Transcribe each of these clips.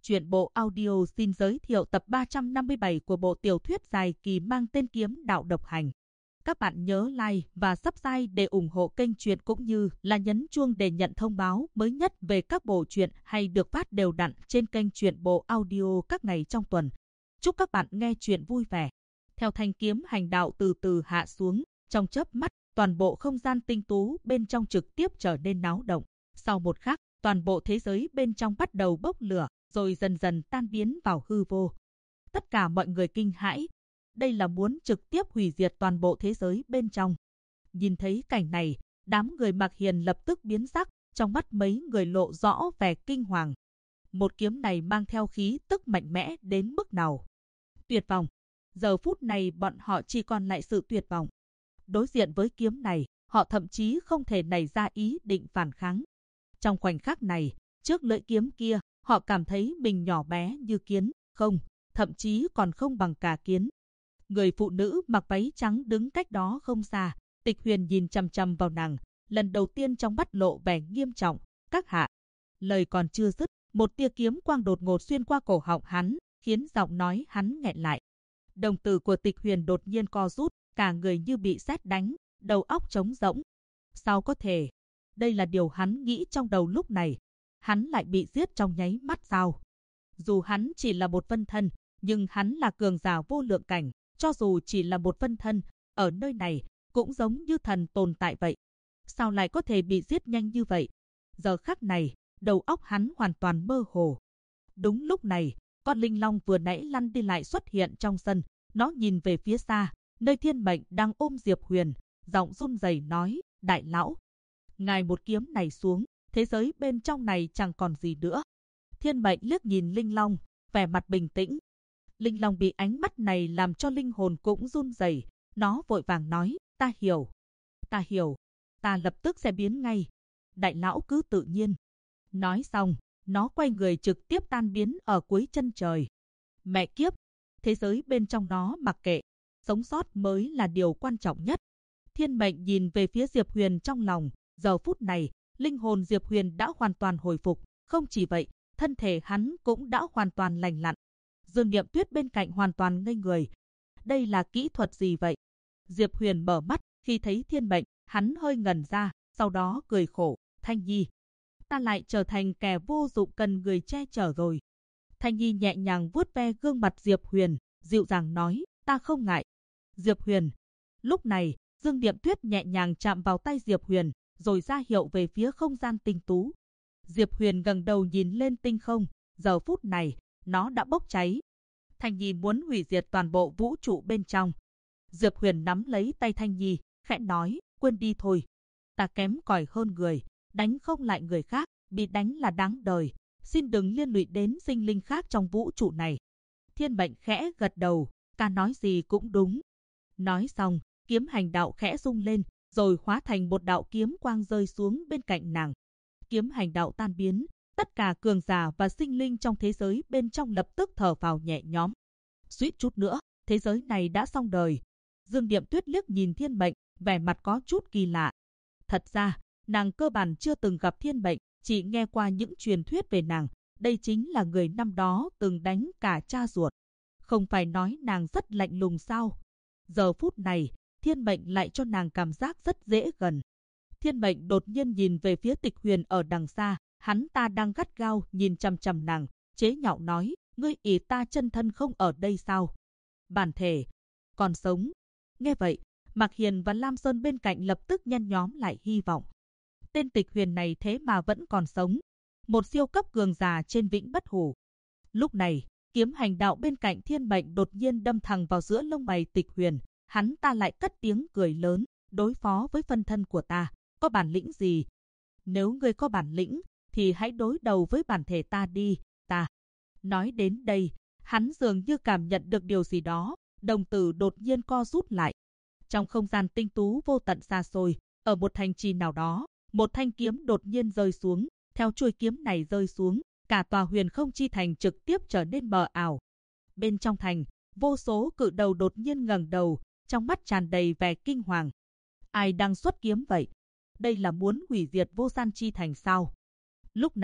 Truyện bộ audio xin giới thiệu tập 357 của bộ tiểu thuyết dài kỳ mang tên Kiếm Đạo Độc Hành. Các bạn nhớ like và subscribe để ủng hộ kênh truyện cũng như là nhấn chuông để nhận thông báo mới nhất về các bộ truyện hay được phát đều đặn trên kênh truyện bộ audio các ngày trong tuần. Chúc các bạn nghe truyện vui vẻ. Theo thanh kiếm hành đạo từ từ hạ xuống, trong chớp mắt, toàn bộ không gian tinh tú bên trong trực tiếp trở nên náo động. Sau một khắc, toàn bộ thế giới bên trong bắt đầu bốc lửa, rồi dần dần tan biến vào hư vô. Tất cả mọi người kinh hãi. Đây là muốn trực tiếp hủy diệt toàn bộ thế giới bên trong. Nhìn thấy cảnh này, đám người Mạc Hiền lập tức biến sắc, trong mắt mấy người lộ rõ vẻ kinh hoàng. Một kiếm này mang theo khí tức mạnh mẽ đến mức nào? Tuyệt vọng. Giờ phút này bọn họ chỉ còn lại sự tuyệt vọng. Đối diện với kiếm này, họ thậm chí không thể nảy ra ý định phản kháng. Trong khoảnh khắc này, trước lưỡi kiếm kia, họ cảm thấy mình nhỏ bé như kiến, không, thậm chí còn không bằng cả kiến. Người phụ nữ mặc váy trắng đứng cách đó không xa, Tịch Huyền nhìn chằm chằm vào nàng, lần đầu tiên trong mắt lộ vẻ nghiêm trọng. Các hạ, lời còn chưa dứt, một tia kiếm quang đột ngột xuyên qua cổ họng hắn, khiến giọng nói hắn nghẹn lại. Đồng tử của Tịch Huyền đột nhiên co rút, cả người như bị sét đánh, đầu óc trống rỗng. Sao có thể? Đây là điều hắn nghĩ trong đầu lúc này. Hắn lại bị giết trong nháy mắt sao? Dù hắn chỉ là một phân thân, nhưng hắn là cường giả vô lượng cảnh, cho dù chỉ là một phân thân, ở nơi này cũng giống như thần tồn tại vậy. Sao lại có thể bị giết nhanh như vậy? Giờ khắc này, đầu óc hắn hoàn toàn mơ hồ. Đúng lúc này, con linh long vừa nãy lăn đi lại xuất hiện trong sân, nó nhìn về phía xa, nơi Thiên Mệnh đang ôm Diệp Huyền, giọng run rẩy nói: "Đại lão, ngài một kiếm này xuống, thế giới bên trong này chẳng còn gì nữa." Thiên Mệnh liếc nhìn Linh Long, vẻ mặt bình tĩnh. Linh Long bị ánh mắt này làm cho linh hồn cũng run rẩy, nó vội vàng nói: "Ta hiểu, ta lập tức sẽ biến ngay. Đại lão cứ tự nhiên." Nói xong, nó quay người trực tiếp tan biến ở cuối chân trời. Mẹ kiếp, thế giới bên trong nó mặc kệ, sống sót mới là điều quan trọng nhất. Thiên Mệnh nhìn về phía Diệp Huyền trong lòng, giờ phút này, linh hồn Diệp Huyền đã hoàn toàn hồi phục, không chỉ vậy, thân thể hắn cũng đã hoàn toàn lành lặn. Dương Niệm Tuyết bên cạnh hoàn toàn ngây người. Đây là kỹ thuật gì vậy? Diệp Huyền mở mắt, khi thấy Thiên Mệnh, hắn hơi ngẩn ra, sau đó cười khổ: "Thanh Nhi, ta lại trở thành kẻ vô dụng cần người che chở rồi." Thanh Nhi nhẹ nhàng vuốt ve gương mặt Diệp Huyền, dịu dàng nói: "Ta không ngại." Diệp Huyền. Lúc này, Dương Niệm Tuyết nhẹ nhàng chạm vào tay Diệp Huyền, rồi ra hiệu về phía không gian tinh tú. Diệp Huyền ngẩng đầu nhìn lên tinh không, giờ phút này, nó đã bốc cháy. Thanh Nhi muốn hủy diệt toàn bộ vũ trụ bên trong. Diệp Huyền nắm lấy tay Thanh Nhi, khẽ nói: "Quên đi thôi. Ta kém cỏi hơn người, đánh không lại người khác, bị đánh là đáng đời. Xin đừng liên lụy đến sinh linh khác trong vũ trụ này." Thiên Mệnh khẽ gật đầu, "Ta nói gì cũng đúng." Nói xong, kiếm hành đạo khẽ rung lên, rồi hóa thành một đạo kiếm quang rơi xuống bên cạnh nàng. Kiếm hành đạo tan biến, tất cả cường giả và sinh linh trong thế giới bên trong lập tức thở phào nhẹ nhõm. Suýt chút nữa, thế giới này đã xong đời. Dương Niệm Tuyết liếc nhìn Thiên Mệnh, vẻ mặt có chút kỳ lạ. Thật ra, nàng cơ bản chưa từng gặp Thiên Mệnh, chỉ nghe qua những truyền thuyết về nàng. Đây chính là người năm đó từng đánh cả cha ruột. Không phải nói nàng rất lạnh lùng sao? Giờ phút này, Thiên Mệnh lại cho nàng cảm giác rất dễ gần. Thiên Mệnh đột nhiên nhìn về phía Tịch Huyền ở đằng xa, hắn ta đang gắt gao nhìn chằm chằm nàng, chế nhạo nói: "Ngươi ỷ ta chân thân không ở đây sao? Bản thể còn sống." Nghe vậy, Mạc Hiền và Lam Sơn bên cạnh lập tức nhen nhóm lại hy vọng. Tên Tịch Huyền này thế mà vẫn còn sống, một siêu cấp cường giả trên vĩnh bất hủ. Lúc này, kiếm hành đạo bên cạnh Thiên Mệnh đột nhiên đâm thẳng vào giữa lông mày Tịch Huyền, hắn ta lại cất tiếng cười lớn: "Đối phó với phân thân của ta, có bản lĩnh gì? Nếu ngươi có bản lĩnh, thì hãy đối đầu với bản thể ta đi, ta." Nói đến đây, hắn dường như cảm nhận được điều gì đó, đồng tử đột nhiên co rút lại. Trong không gian tinh tú vô tận xa xôi, ở một thành trì nào đó, một thanh kiếm đột nhiên rơi xuống, theo chuôi kiếm này rơi xuống, cả tòa Huyền Không Chi Thành trực tiếp trở nên mờ ảo. Bên trong thành, vô số cự đầu đột nhiên ngẩng đầu, trong mắt tràn đầy vẻ kinh hoàng. Ai đang xuất kiếm vậy? Đây là muốn hủy diệt Vô Gian Chi Thành sao? Lúc này,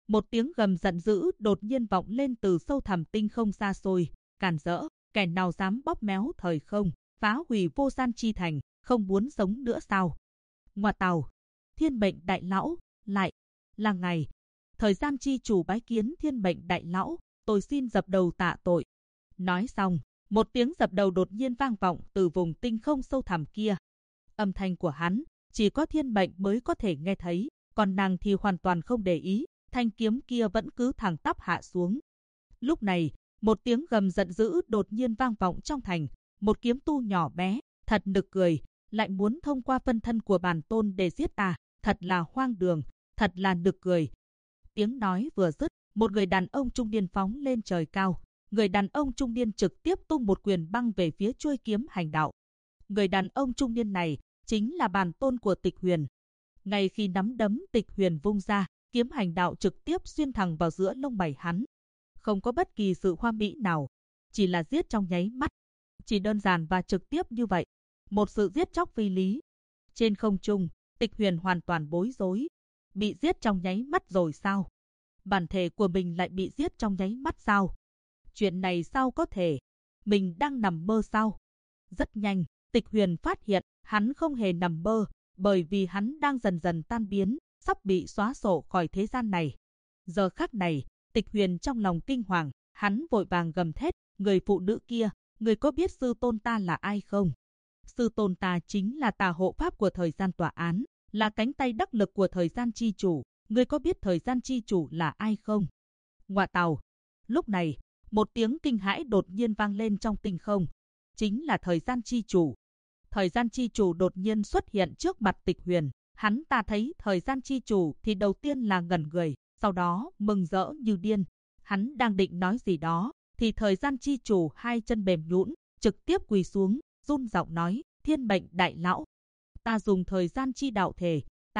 Một tiếng gầm giận dữ đột nhiên vọng lên từ sâu thẳm tinh không xa xôi, càn rỡ, kẻ nào dám bóp méo thời không, phá hủy vô gian chi thành, không muốn sống nữa sao? Ngoa tào, thiên mệnh đại lão, lại là ngày. Thời gian chi chủ bái kiến thiên mệnh đại lão, tôi xin dập đầu tạ tội. Nói xong, một tiếng dập đầu đột nhiên vang vọng từ vùng tinh không sâu thẳm kia. Âm thanh của hắn, chỉ có thiên mệnh mới có thể nghe thấy, còn nàng thì hoàn toàn không để ý, thanh kiếm kia vẫn cứ thẳng tắp hạ xuống. Lúc này, một tiếng gầm giận dữ đột nhiên vang vọng trong thành, một kiếm tu nhỏ bé, thật nực cười, lại muốn thông qua phân thân của bản tôn để giết ta, thật là hoang đường, thật là nực cười. Tiếng nói vừa dứt, một người đàn ông trung niên phóng lên trời cao. Người đàn ông trung niên trực tiếp tung một quyền băng về phía chuôi kiếm hành đạo. Người đàn ông trung niên này chính là bản tôn của Tịch Huyền. Ngay khi nắm đấm Tịch Huyền vung ra, kiếm hành đạo trực tiếp xuyên thẳng vào giữa lông mày hắn. Không có bất kỳ sự hoa mỹ nào, chỉ là giết trong nháy mắt. Chỉ đơn giản và trực tiếp như vậy. Một sự giết chóc phi lý. Trên không trung, Tịch Huyền hoàn toàn bối rối. Bị giết trong nháy mắt rồi sao? Bản thể của mình lại bị giết trong nháy mắt sao? Chuyện này sao có thể? Mình đang nằm mơ sao? Rất nhanh, Tịch Huyền phát hiện hắn không hề nằm mơ, bởi vì hắn đang dần dần tan biến, sắp bị xóa sổ khỏi thế gian này. Giờ khắc này, Tịch Huyền trong lòng kinh hoàng, hắn vội vàng gầm thét, người phụ nữ kia, người có biết sư tôn ta là ai không? Sư tôn ta chính là tà hộ pháp của thời gian tòa án, là cánh tay đắc lực của thời gian chi chủ, người có biết thời gian chi chủ là ai không? Ngoạ tào! Lúc này, một tiếng kinh hãi đột nhiên vang lên trong tinh không. Chính là thời gian chi chủ. Thời gian chi chủ đột nhiên xuất hiện trước mặt Tịch Huyền. Hắn ta thấy thời gian chi chủ thì đầu tiên là ngẩn người, sau đó mừng rỡ như điên. Hắn đang định nói gì đó, thì thời gian chi chủ hai chân mềm nhũn, trực tiếp quỳ xuống, run giọng nói, thiên mệnh đại lão. Ta dùng thời gian chi đạo thể,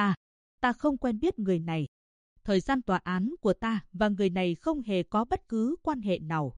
ta không quen biết người này. Thời gian tòa án của ta và người này không hề có bất cứ quan hệ nào.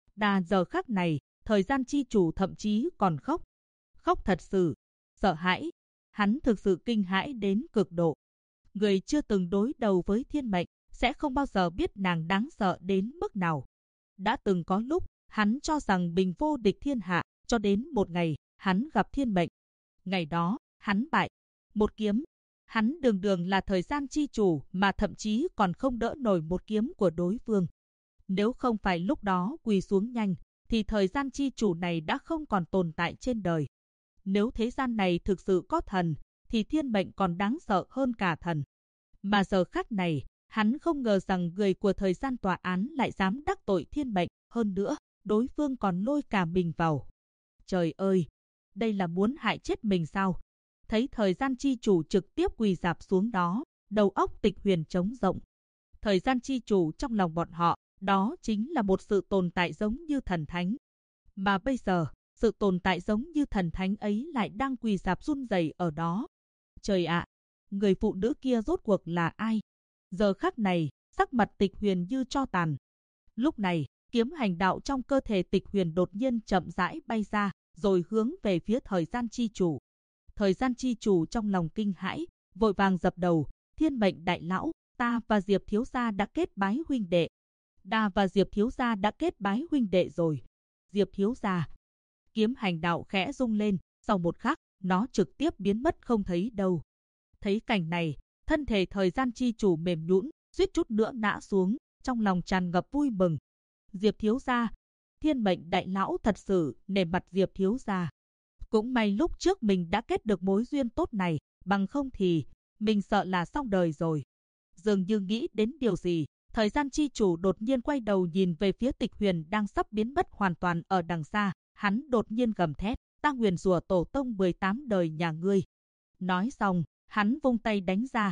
Giờ khắc này, thời gian chi chủ thậm chí còn khóc. Khóc thật sự, sợ hãi. Hắn thực sự kinh hãi đến cực độ. Người chưa từng đối đầu với thiên mệnh, sẽ không bao giờ biết nàng đáng sợ đến mức nào. Đã từng có lúc, hắn cho rằng mình vô địch thiên hạ, cho đến một ngày, hắn gặp thiên mệnh. Ngày đó, hắn bại. Một kiếm. Hắn đường đường là thời gian chi chủ mà thậm chí còn không đỡ nổi một kiếm của đối phương. Nếu không phải lúc đó quỳ xuống nhanh, thì thời gian chi chủ này đã không còn tồn tại trên đời. Nếu thế gian này thực sự có thần, thì thiên mệnh còn đáng sợ hơn cả thần. Mà giờ khắc này, hắn không ngờ rằng người của thời gian tòa án lại dám đắc tội thiên mệnh. Hơn nữa, đối phương còn lôi cả mình vào. Trời ơi! Đây là muốn hại chết mình sao? Thấy thời gian chi chủ trực tiếp quỳ rạp xuống đó, đầu óc Tịch Huyền trống rỗng. Thời gian chi chủ trong lòng bọn họ, đó chính là một sự tồn tại giống như thần thánh. Mà bây giờ, sự tồn tại giống như thần thánh ấy lại đang quỳ rạp run rẩy ở đó. Trời ạ! Người phụ nữ kia rốt cuộc là ai? Giờ khắc này, sắc mặt Tịch Huyền như tro tàn. Lúc này, kiếm hành đạo trong cơ thể Tịch Huyền đột nhiên chậm rãi bay ra, rồi hướng về phía thời gian chi chủ. Thời gian chi chủ trong lòng kinh hãi, vội vàng dập đầu, thiên mệnh đại lão, ta và Diệp thiếu gia đã kết bái huynh đệ. Ta và Diệp thiếu gia đã kết bái huynh đệ rồi. Diệp thiếu gia. Kiếm hành đạo khẽ rung lên, sau một khắc, nó trực tiếp biến mất không thấy đâu. Thấy cảnh này, thân thể thời gian chi chủ mềm nhũn, suýt chút nữa ngã xuống, trong lòng tràn ngập vui mừng. Diệp thiếu gia, thiên mệnh đại lão thật sự nể mặt Diệp thiếu gia. Cũng may lúc trước mình đã kết được mối duyên tốt này, bằng không thì mình sợ là xong đời rồi. Dường như nghĩ đến điều gì, thời gian chi chủ đột nhiên quay đầu nhìn về phía Tịch Huyền đang sắp biến mất hoàn toàn ở đằng xa. Hắn đột nhiên gầm thét, ta nguyền rủa tổ tông 18 đời nhà ngươi. Nói xong, hắn vung tay đánh ra.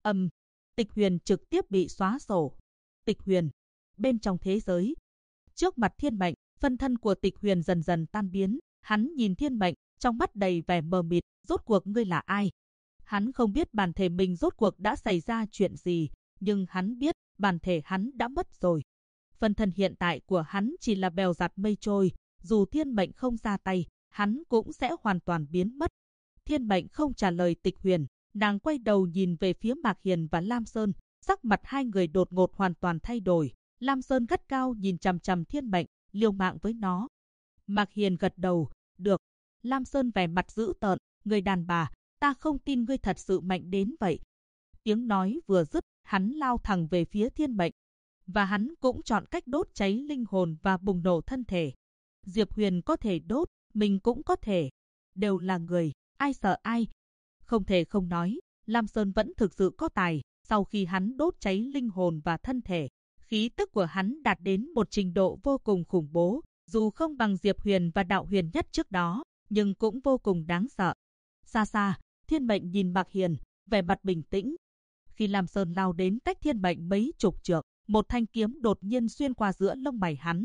Tịch Huyền trực tiếp bị xóa sổ. Tịch Huyền, bên trong thế giới. Trước mặt thiên mệnh, phân thân của Tịch Huyền dần dần tan biến. Hắn nhìn thiên mệnh, trong mắt đầy vẻ mờ mịt, rốt cuộc ngươi là ai? Hắn không biết bản thể mình rốt cuộc đã xảy ra chuyện gì, nhưng hắn biết bản thể hắn đã mất rồi. Phân thân hiện tại của hắn chỉ là bèo giặt mây trôi, dù thiên mệnh không ra tay, hắn cũng sẽ hoàn toàn biến mất. Thiên mệnh không trả lời Tịch Huyền, nàng quay đầu nhìn về phía Mạc Hiền và Lam Sơn, Sắc mặt hai người đột ngột hoàn toàn thay đổi. Lam Sơn gắt cao nhìn chằm chằm Thiên Mệnh, liều mạng với nó. Mạc Hiền gật đầu, được. Lam Sơn vẻ mặt dữ tợn, người đàn bà, ta không tin ngươi thật sự mạnh đến vậy. Tiếng nói vừa dứt, hắn lao thẳng về phía Thiên Mệnh. Và hắn cũng chọn cách đốt cháy linh hồn và bùng nổ thân thể. Diệp Huyền có thể đốt, mình cũng có thể. Đều là người, ai sợ ai. Không thể không nói, Lam Sơn vẫn thực sự có tài. Sau khi hắn đốt cháy linh hồn và thân thể, khí tức của hắn đạt đến một trình độ vô cùng khủng bố. Dù không bằng Diệp Huyền và Đạo Huyền Nhất trước đó, nhưng cũng vô cùng đáng sợ. Xa xa, Thiên Mệnh nhìn Mạc Hiền, vẻ mặt bình tĩnh. Khi Lam Sơn lao đến cách Thiên Mệnh mấy chục trượng, một thanh kiếm đột nhiên xuyên qua giữa lông mày hắn.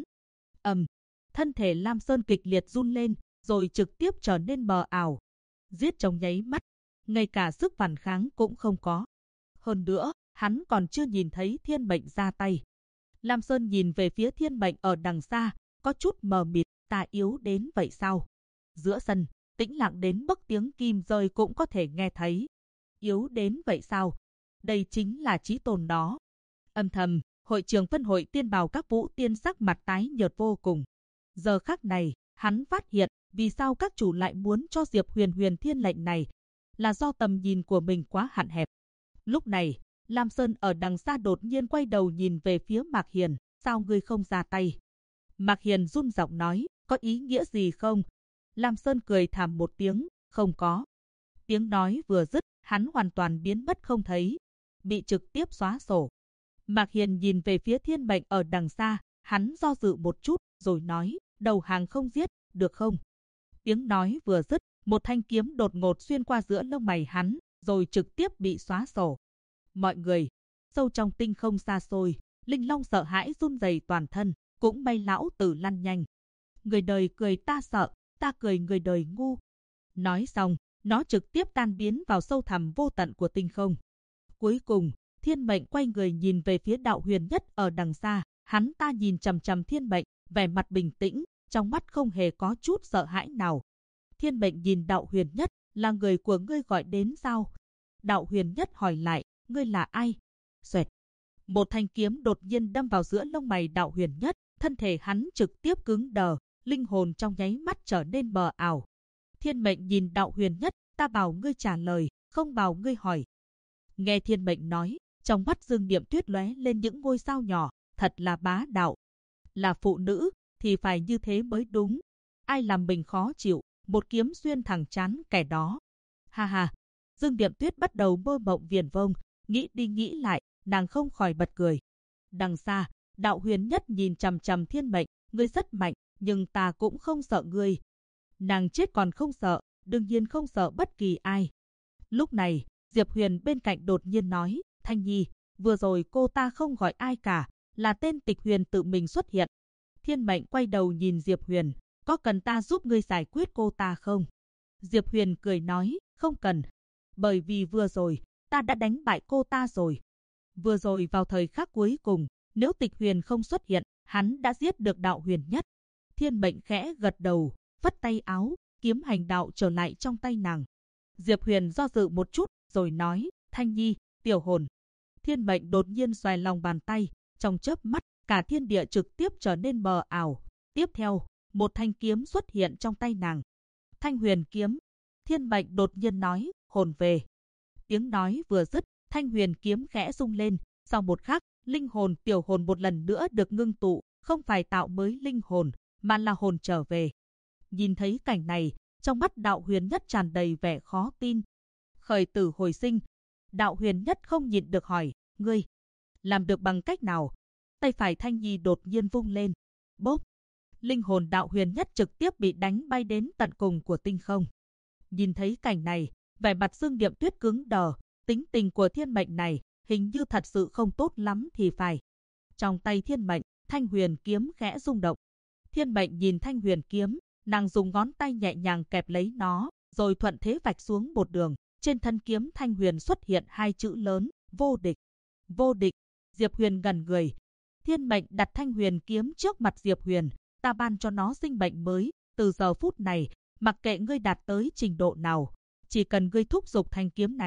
Thân thể Lam Sơn kịch liệt run lên, rồi trực tiếp trở nên mờ ảo. Giết trong nháy mắt, ngay cả sức phản kháng cũng không có. Hơn nữa, hắn còn chưa nhìn thấy Thiên Mệnh ra tay. Lam Sơn nhìn về phía Thiên Mệnh ở đằng xa, có chút mờ mịt, ta yếu đến vậy sao? Giữa sân, tĩnh lặng đến mức tiếng kim rơi cũng có thể nghe thấy. Yếu đến vậy sao? Đây chính là chí tôn đó. Âm thầm, hội trường phân hội tiên bào các vũ tiên sắc mặt tái nhợt vô cùng. Giờ khắc này, hắn phát hiện vì sao các chủ lại muốn cho Diệp Huyền Huyền Thiên lệnh này, là do tầm nhìn của mình quá hạn hẹp. Lúc này, Lam Sơn ở đằng xa đột nhiên quay đầu nhìn về phía Mạc Hiền, sao ngươi không ra tay? Mạc Hiền run giọng nói, có ý nghĩa gì không? Lam Sơn cười thảm một tiếng, không có. Tiếng nói vừa dứt, hắn hoàn toàn biến mất không thấy, bị trực tiếp xóa sổ. Mạc Hiền nhìn về phía Thiên Mệnh ở đằng xa, hắn do dự một chút, rồi nói, đầu hàng không giết, được không? Tiếng nói vừa dứt, một thanh kiếm đột ngột xuyên qua giữa lông mày hắn, rồi trực tiếp bị xóa sổ. Mọi người, sâu trong tinh không xa xôi, Linh Long sợ hãi run rẩy toàn thân, cũng may lão tử lăn nhanh. Người đời cười ta sợ, ta cười người đời ngu. Nói xong, nó trực tiếp tan biến vào sâu thẳm vô tận của tinh không. Cuối cùng, Thiên Mệnh quay người nhìn về phía Đạo Huyền Nhất ở đằng xa, hắn ta nhìn chằm chằm Thiên Mệnh, vẻ mặt bình tĩnh, trong mắt không hề có chút sợ hãi nào. Thiên Mệnh nhìn Đạo Huyền Nhất, là người của ngươi gọi đến sao? Đạo Huyền Nhất hỏi lại, ngươi là ai? Xoẹt. Một thanh kiếm đột nhiên đâm vào giữa lông mày Đạo Huyền Nhất, thân thể hắn trực tiếp cứng đờ, linh hồn trong nháy mắt trở nên mờ ảo. Thiên Mệnh nhìn Đạo Huyền Nhất, ta bảo ngươi trả lời, không bảo ngươi hỏi. Nghe Thiên Mệnh nói, trong mắt Dương Niệm Tuyết lóe lên những ngôi sao nhỏ, thật là bá đạo. Là phụ nữ, thì phải như thế mới đúng. Ai làm mình khó chịu, một kiếm xuyên thẳng trán kẻ đó. Ha ha, Dương Niệm Tuyết bắt đầu mơ mộng viển vông, nghĩ đi nghĩ lại, nàng không khỏi bật cười. Đằng xa, Đạo Huyền Nhất nhìn chằm chằm Thiên Mệnh, ngươi rất mạnh, nhưng ta cũng không sợ ngươi. Nàng chết còn không sợ, đương nhiên không sợ bất kỳ ai. Lúc này, Diệp Huyền bên cạnh đột nhiên nói, Thanh Nhi, vừa rồi cô ta không gọi ai cả, là tên Tịch Huyền tự mình xuất hiện. Thiên Mệnh quay đầu nhìn Diệp Huyền, có cần ta giúp ngươi giải quyết cô ta không? Diệp Huyền cười nói, không cần, bởi vì vừa rồi, ta đã đánh bại cô ta rồi. Vừa rồi vào thời khắc cuối cùng, nếu Tịch Huyền không xuất hiện, hắn đã giết được Đạo Huyền Nhất. Thiên Mệnh khẽ gật đầu, vất tay áo, kiếm hành đạo trở lại trong tay nàng. Diệp Huyền do dự một chút, rồi nói, Thanh Nhi, tiểu hồn. Thiên Mệnh đột nhiên xoay lòng bàn tay, trong chớp mắt, cả thiên địa trực tiếp trở nên mờ ảo. Tiếp theo, một thanh kiếm xuất hiện trong tay nàng. Thanh Huyền kiếm. Thiên Mệnh đột nhiên nói, hồn về. Tiếng nói vừa dứt, Thanh Huyền kiếm khẽ rung lên. Sau một khắc, linh hồn tiểu hồn một lần nữa được ngưng tụ, không phải tạo mới linh hồn, mà là hồn trở về. Nhìn thấy cảnh này, trong mắt Đạo Huyền Nhất tràn đầy vẻ khó tin. Khởi tử hồi sinh. Đạo Huyền Nhất không nhịn được hỏi, ngươi làm được bằng cách nào? Tay phải Thanh Nhi đột nhiên vung lên. Bốp! Linh hồn Đạo Huyền Nhất trực tiếp bị đánh bay đến tận cùng của tinh không. Nhìn thấy cảnh này, vẻ mặt Dương Niệm Tuyết cứng đờ, tính tình của Thiên Mệnh này hình như thật sự không tốt lắm thì phải. Trong tay Thiên Mệnh, Thanh Huyền kiếm khẽ rung động. Thiên Mệnh nhìn Thanh Huyền kiếm, nàng dùng ngón tay nhẹ nhàng kẹp lấy nó, rồi thuận thế vạch xuống một đường. Trên thân kiếm Thanh Huyền xuất hiện hai chữ lớn, vô địch. Vô địch. Diệp Huyền ngẩn người. Thiên Mệnh đặt Thanh Huyền kiếm trước mặt Diệp Huyền, ta ban cho nó sinh mệnh mới. Từ giờ phút này, mặc kệ ngươi đạt tới trình độ nào, chỉ cần ngươi thúc giục thanh kiếm này,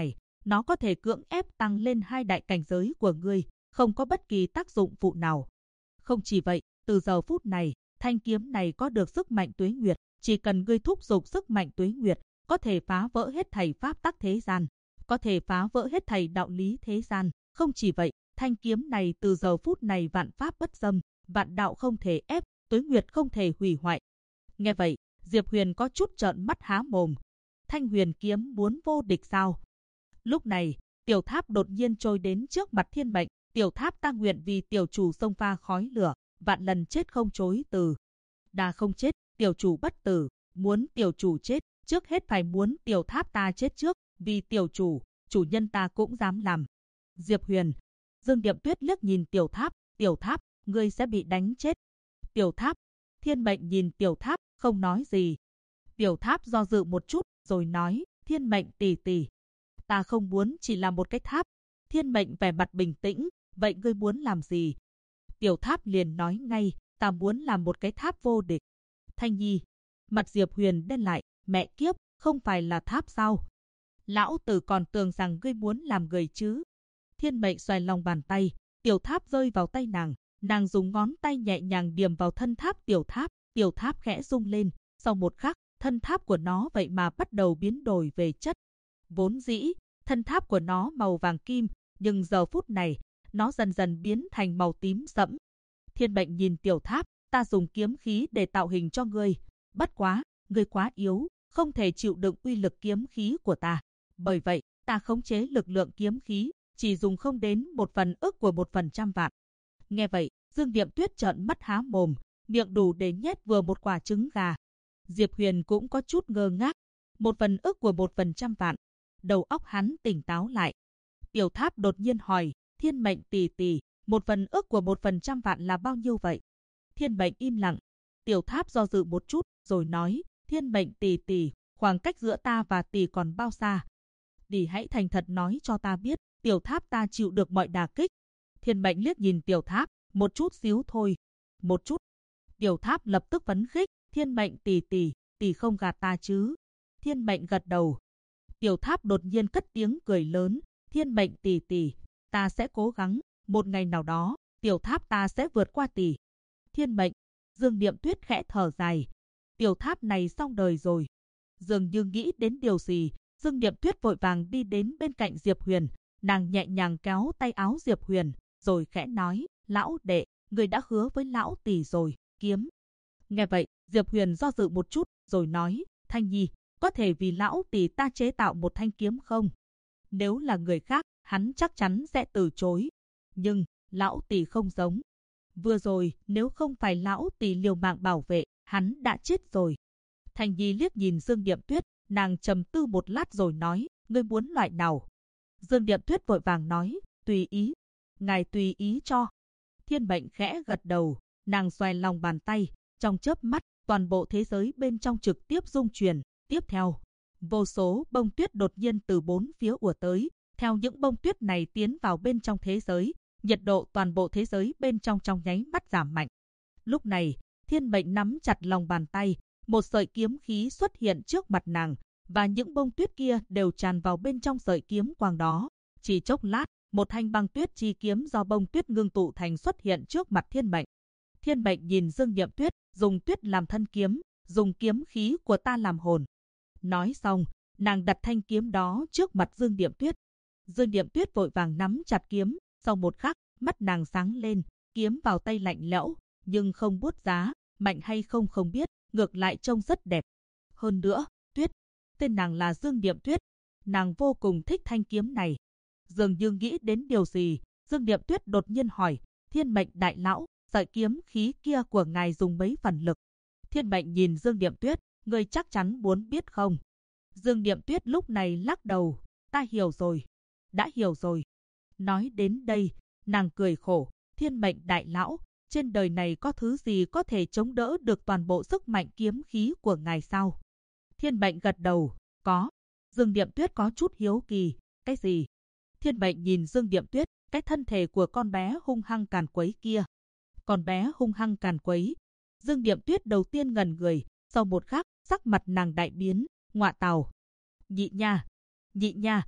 Nó có thể cưỡng ép tăng lên 2 đại cảnh giới của ngươi, không có bất kỳ tác dụng phụ nào. Không chỉ vậy, từ giờ phút này, thanh kiếm này có được sức mạnh tuế nguyệt, chỉ cần ngươi thúc giục sức mạnh tuế nguyệt, có thể phá vỡ hết thảy pháp tắc thế gian, có thể phá vỡ hết thảy đạo lý thế gian. Không chỉ vậy, thanh kiếm này từ giờ phút này vạn pháp bất xâm, vạn đạo không thể ép, tuế nguyệt không thể hủy hoại. Nghe vậy, Diệp Huyền có chút trợn mắt há mồm. Thanh huyền kiếm muốn vô địch sao? Lúc này, tiểu tháp đột nhiên trôi đến trước mặt Thiên Mệnh. Tiểu tháp ta nguyện vì tiểu chủ xông pha khói lửa, vạn lần chết không chối từ. Đa không chết, tiểu chủ bất tử, muốn tiểu chủ chết, trước hết phải muốn tiểu tháp ta chết trước, vì tiểu chủ, chủ nhân ta cũng dám làm. Diệp Huyền, Dương Điệm Tuyết liếc nhìn tiểu tháp, ngươi sẽ bị đánh chết. Tiểu tháp, Thiên Mệnh nhìn tiểu tháp, không nói gì. Tiểu tháp do dự một chút, rồi nói, Thiên Mệnh tỷ tỷ, ta không muốn chỉ là một cái tháp. Thiên Mệnh vẻ mặt bình tĩnh, vậy ngươi muốn làm gì? Tiểu tháp liền nói ngay, ta muốn làm một cái tháp vô địch. Thanh Nhi, mặt Diệp Huyền đen lại, mẹ kiếp, không phải là tháp sao? Lão tử còn tưởng rằng ngươi muốn làm người chứ. Thiên Mệnh xoay lòng bàn tay, tiểu tháp rơi vào tay nàng dùng ngón tay nhẹ nhàng điểm vào thân tháp tiểu tháp khẽ rung lên, sau một khắc, thân tháp của nó vậy mà bắt đầu biến đổi về chất. Vốn dĩ, thân tháp của nó màu vàng kim, nhưng giờ phút này, nó dần dần biến thành màu tím sẫm. Thiên Mệnh nhìn tiểu tháp, ta dùng kiếm khí để tạo hình cho ngươi, bất quá, ngươi quá yếu, không thể chịu đựng uy lực kiếm khí của ta. Bởi vậy, ta khống chế lực lượng kiếm khí, chỉ dùng không đến 1/ức của 1% vạn. Nghe vậy, Dương Điệm Tuyết trợn mắt há mồm, miệng đủ để nhét vừa một quả trứng gà. Diệp Huyền cũng có chút ngơ ngác, 1/ức của 1% vạn. Đầu óc hắn tỉnh táo lại. Tiểu tháp đột nhiên hỏi, Thiên Mệnh tỷ tỷ, 1/ức của 1% vạn là bao nhiêu vậy? Thiên Mệnh im lặng. Tiểu tháp do dự một chút, rồi nói, Thiên Mệnh tỷ tỷ, khoảng cách giữa ta và tỷ còn bao xa? Tỷ hãy thành thật nói cho ta biết, tiểu tháp ta chịu được mọi đả kích. Thiên Mệnh liếc nhìn tiểu tháp, một chút xíu thôi. Một chút. Tiểu tháp lập tức phấn khích, Thiên Mệnh tỷ tỷ, tỷ không gạt ta chứ? Thiên Mệnh gật đầu. Tiểu tháp đột nhiên cất tiếng cười lớn, Thiên Mệnh tỷ tỷ, ta sẽ cố gắng, một ngày nào đó, tiểu tháp ta sẽ vượt qua tỷ. Thiên Mệnh, Dương Điệm Tuyết khẽ thở dài, tiểu tháp này xong đời rồi. Dường như nghĩ đến điều gì, Dương Điệm Tuyết vội vàng đi đến bên cạnh Diệp Huyền, nàng nhẹ nhàng kéo tay áo Diệp Huyền, rồi khẽ nói, lão đệ, người đã hứa với lão tỷ rồi, kiếm. Nghe vậy, Diệp Huyền do dự một chút, rồi nói, Thanh Nhi, có thể vì lão tỷ ta chế tạo một thanh kiếm không? Nếu là người khác, hắn chắc chắn sẽ từ chối. Nhưng, lão tỷ không giống. Vừa rồi, nếu không phải lão tỷ liều mạng bảo vệ, hắn đã chết rồi. Thanh Nhi liếc nhìn Dương Điệm Tuyết, nàng trầm tư một lát rồi nói, ngươi muốn loại nào? Dương Điệm Tuyết vội vàng nói, tùy ý. Ngài tùy ý cho. Thiên Mệnh khẽ gật đầu, nàng xoay lòng bàn tay, trong chớp mắt, toàn bộ thế giới bên trong trực tiếp rung chuyển. Tiếp theo, vô số bông tuyết đột nhiên từ bốn phía ùa tới, theo những bông tuyết này tiến vào bên trong thế giới, nhiệt độ toàn bộ thế giới bên trong nháy mắt giảm mạnh. Lúc này, Thiên Mệnh nắm chặt lòng bàn tay, một sợi kiếm khí xuất hiện trước mặt nàng, và những bông tuyết kia đều tràn vào bên trong sợi kiếm quang đó. Chỉ chốc lát, một thanh băng tuyết chi kiếm do bông tuyết ngưng tụ thành xuất hiện trước mặt Thiên Mệnh. Thiên Mệnh nhìn Dương Điệm Tuyết, dùng tuyết làm thân kiếm, dùng kiếm khí của ta làm hồn. Nói xong, nàng đặt thanh kiếm đó trước mặt Dương Điệm Tuyết. Dương Điệm Tuyết vội vàng nắm chặt kiếm, sau một khắc, mắt nàng sáng lên, kiếm vào tay lạnh lẽo, nhưng không buốt giá, mạnh hay không không biết, ngược lại trông rất đẹp. Hơn nữa, Tuyết, tên nàng là Dương Điệm Tuyết, nàng vô cùng thích thanh kiếm này. Dường như nghĩ đến điều gì, Dương Điệm Tuyết đột nhiên hỏi, Thiên Mệnh đại lão, sợi kiếm khí kia của ngài dùng mấy phần lực? Thiên Mệnh nhìn Dương Điệm Tuyết, ngươi chắc chắn muốn biết không? Dương Điệm Tuyết lúc này lắc đầu, ta hiểu rồi, đã hiểu rồi. Nói đến đây, nàng cười khổ, Thiên Mệnh đại lão, trên đời này có thứ gì có thể chống đỡ được toàn bộ sức mạnh kiếm khí của ngài sao? Thiên Mệnh gật đầu, có. Dương Điệm Tuyết có chút hiếu kỳ, cái gì? Thiên Mệnh nhìn Dương Điệm Tuyết, cái thân thể của con bé hung hăng càn quấy kia. Con bé hung hăng càn quấy. Dương Điệm Tuyết đầu tiên ngẩn người, sau một khắc, sắc mặt nàng đại biến, ngọa tào. Nhị nha,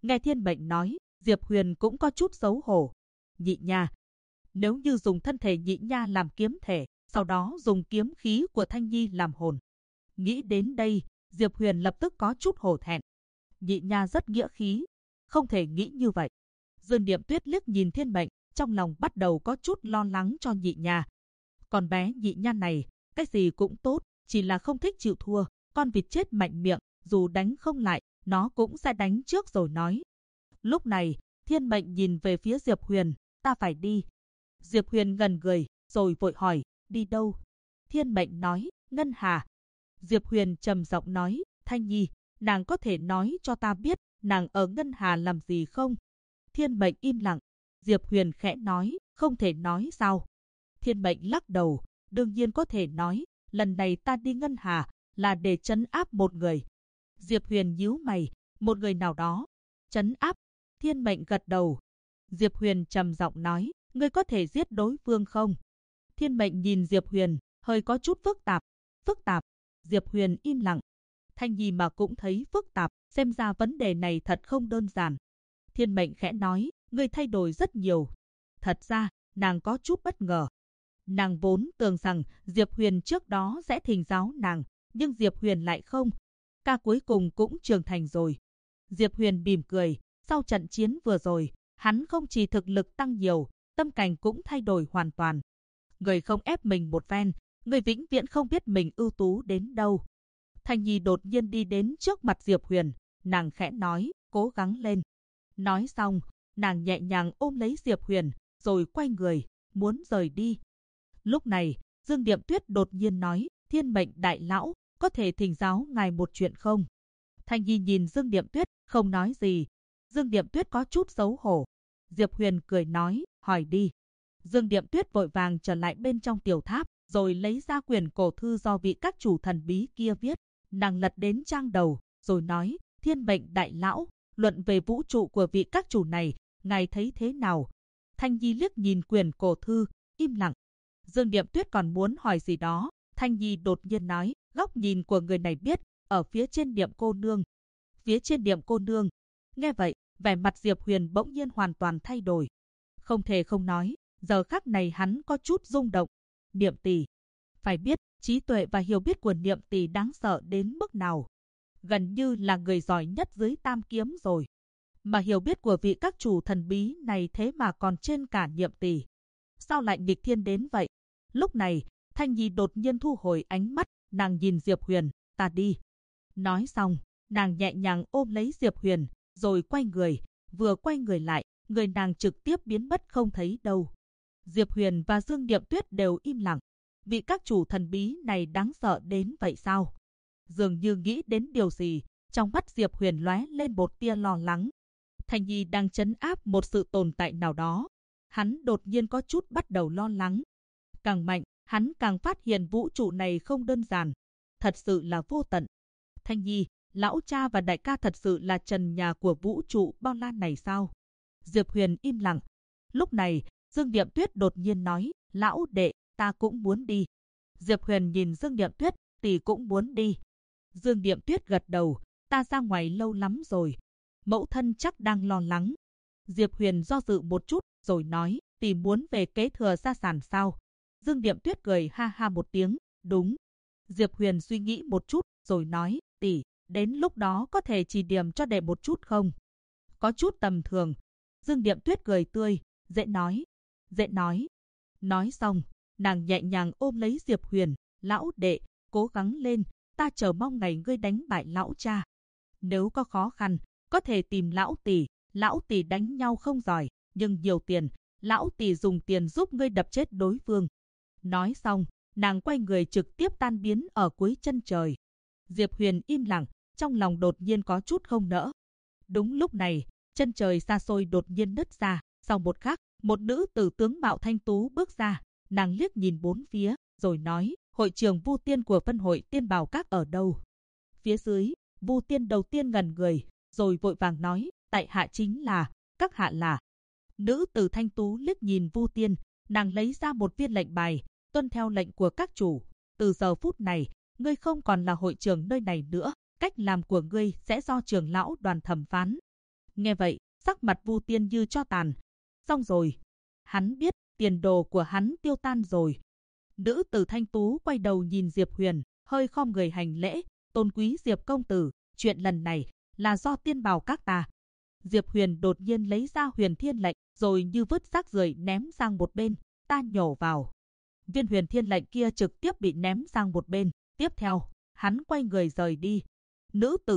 Nghe Thiên Mệnh nói, Diệp Huyền cũng có chút xấu hổ. Nhị nha. Nếu như dùng thân thể nhị nha làm kiếm thể, sau đó dùng kiếm khí của Thanh Nhi làm hồn. Nghĩ đến đây, Diệp Huyền lập tức có chút hổ thẹn. Nhị nha rất nghĩa khí, không thể nghĩ như vậy. Dương Niệm Tuyết liếc nhìn Thiên Mệnh, trong lòng bắt đầu có chút lo lắng cho nhị nha. Con bé nhị nha này, cái gì cũng tốt, chỉ là không thích chịu thua. Con vịt chết mạnh miệng, dù đánh không lại, nó cũng sẽ đánh trước rồi nói. Lúc này, Thiên Mệnh nhìn về phía Diệp Huyền, ta phải đi. Diệp Huyền ngần người, rồi vội hỏi, đi đâu? Thiên Mệnh nói, Ngân Hà. Diệp Huyền trầm giọng nói, Thanh Nhi, nàng có thể nói cho ta biết, nàng ở Ngân Hà làm gì không? Thiên Mệnh im lặng. Diệp Huyền khẽ nói, không thể nói sao? Thiên Mệnh lắc đầu, đương nhiên có thể nói, lần này ta đi Ngân Hà là để trấn áp một người. Diệp Huyền nhíu mày, một người nào đó. Trấn áp? Thiên Mệnh gật đầu. Diệp Huyền trầm giọng nói, ngươi có thể giết đối phương không? Thiên Mệnh nhìn Diệp Huyền, hơi có chút phức tạp. Phức tạp? Diệp Huyền im lặng. Thanh Nhi mà cũng thấy phức tạp, xem ra vấn đề này thật không đơn giản. Thiên Mệnh khẽ nói, ngươi thay đổi rất nhiều. Thật ra, nàng có chút bất ngờ. Nàng vốn tưởng rằng Diệp Huyền trước đó sẽ thỉnh giáo nàng, nhưng Diệp Huyền lại không. Ca cuối cùng cũng trưởng thành rồi. Diệp Huyền mỉm cười, sau trận chiến vừa rồi, hắn không chỉ thực lực tăng nhiều, tâm cảnh cũng thay đổi hoàn toàn. Người không ép mình một phen, người vĩnh viễn không biết mình ưu tú đến đâu. Thanh Nhi đột nhiên đi đến trước mặt Diệp Huyền, nàng khẽ nói, cố gắng lên. Nói xong, nàng nhẹ nhàng ôm lấy Diệp Huyền, rồi quay người, muốn rời đi. Lúc này, Dương Niệm Tuyết đột nhiên nói, Thiên Mệnh đại lão, có thể thỉnh giáo ngài một chuyện không? Thanh Nhi nhìn Dương Niệm Tuyết, không nói gì. Dương Niệm Tuyết có chút xấu hổ. Diệp Huyền cười nói, hỏi đi. Dương Niệm Tuyết vội vàng trở lại bên trong tiểu tháp, rồi lấy ra quyển cổ thư do vị các chủ thần bí kia viết. Nàng lật đến trang đầu, rồi nói, Thiên Mệnh đại lão, luận về vũ trụ của vị các chủ này, ngài thấy thế nào? Thanh Nhi liếc nhìn quyển cổ thư, im lặng. Dương Niệm Tuyết còn muốn hỏi gì đó, Thanh Nhi đột nhiên nói, góc nhìn của người này biết, ở phía trên Niệm cô nương. Phía trên Niệm cô nương. Nghe vậy, vẻ mặt Diệp Huyền bỗng nhiên hoàn toàn thay đổi. Không thể không nói, giờ khắc này hắn có chút rung động. Niệm tỷ. Phải biết, trí tuệ và hiểu biết của Niệm tỷ đáng sợ đến mức nào. Gần như là người giỏi nhất dưới tam kiếm rồi. Mà hiểu biết của vị các chủ thần bí này thế mà còn trên cả Niệm tỷ. Sao lại nghịch thiên đến vậy? Lúc này, Thanh Nhi đột nhiên thu hồi ánh mắt, nàng nhìn Diệp Huyền, ta đi. Nói xong, nàng nhẹ nhàng ôm lấy Diệp Huyền, rồi quay người, vừa quay người lại, người nàng trực tiếp biến mất không thấy đâu. Diệp Huyền và Dương Niệm Tuyết đều im lặng. Vị các chủ thần bí này đáng sợ đến vậy sao? Dường như nghĩ đến điều gì, trong mắt Diệp Huyền lóe lên một tia lo lắng. Thanh Nhi đang trấn áp một sự tồn tại nào đó. Hắn đột nhiên có chút bắt đầu lo lắng. Càng mạnh, hắn càng phát hiện vũ trụ này không đơn giản. Thật sự là vô tận. Thanh Nhi, lão cha và đại ca thật sự là trần nhà của vũ trụ bao la này sao? Diệp Huyền im lặng. Lúc này, Dương Niệm Tuyết đột nhiên nói, lão đệ, ta cũng muốn đi. Diệp Huyền nhìn Dương Niệm Tuyết, tỷ cũng muốn đi. Dương Niệm Tuyết gật đầu, ta ra ngoài lâu lắm rồi. Mẫu thân chắc đang lo lắng. Diệp Huyền do dự một chút, rồi nói, tỷ muốn về kế thừa gia sản sao? Dương Niệm Tuyết cười ha ha một tiếng, đúng. Diệp Huyền suy nghĩ một chút, rồi nói, tỷ, đến lúc đó có thể chỉ điểm cho đệ một chút không? Có chút tầm thường. Dương Niệm Tuyết cười tươi, dễ nói, dễ nói. Nói xong, nàng nhẹ nhàng ôm lấy Diệp Huyền, lão đệ, cố gắng lên, ta chờ mong ngày ngươi đánh bại lão cha. Nếu có khó khăn, có thể tìm lão tỷ đánh nhau không giỏi, nhưng nhiều tiền, lão tỷ dùng tiền giúp ngươi đập chết đối phương. Nói xong, nàng quay người trực tiếp tan biến ở cuối chân trời. Diệp Huyền im lặng, trong lòng đột nhiên có chút không nỡ. Đúng lúc này, chân trời xa xôi đột nhiên nứt ra, sau một khắc, một nữ tử tướng mạo thanh tú bước ra, nàng liếc nhìn bốn phía, rồi nói, hội trưởng Vu Tiên của phân hội Tiên Bảo Các ở đâu? Phía dưới, Vu Tiên đầu tiên ngẩn người, rồi vội vàng nói, tại hạ chính là, các hạ là. Nữ tử thanh tú liếc nhìn Vu Tiên, nàng lấy ra một viên lệnh bài, tuân theo lệnh của các chủ. Từ giờ phút này, ngươi không còn là hội trưởng nơi này nữa, cách làm của ngươi sẽ do trưởng lão đoàn thẩm phán. Nghe vậy, sắc mặt Vu Tiên như tro tàn. Xong rồi. Hắn biết, tiền đồ của hắn tiêu tan rồi. Nữ tử thanh tú quay đầu nhìn Diệp Huyền, hơi khom người hành lễ. Tôn quý Diệp công tử, chuyện lần này là do tiên bào các ta. Diệp Huyền đột nhiên lấy ra Huyền Thiên lệnh, rồi như vứt rác rưởi ném sang một bên. Ta nhổ vào. Viên Huyền Thiên lệnh kia trực tiếp bị ném sang một bên. Tiếp theo, hắn quay người rời đi. Nữ tử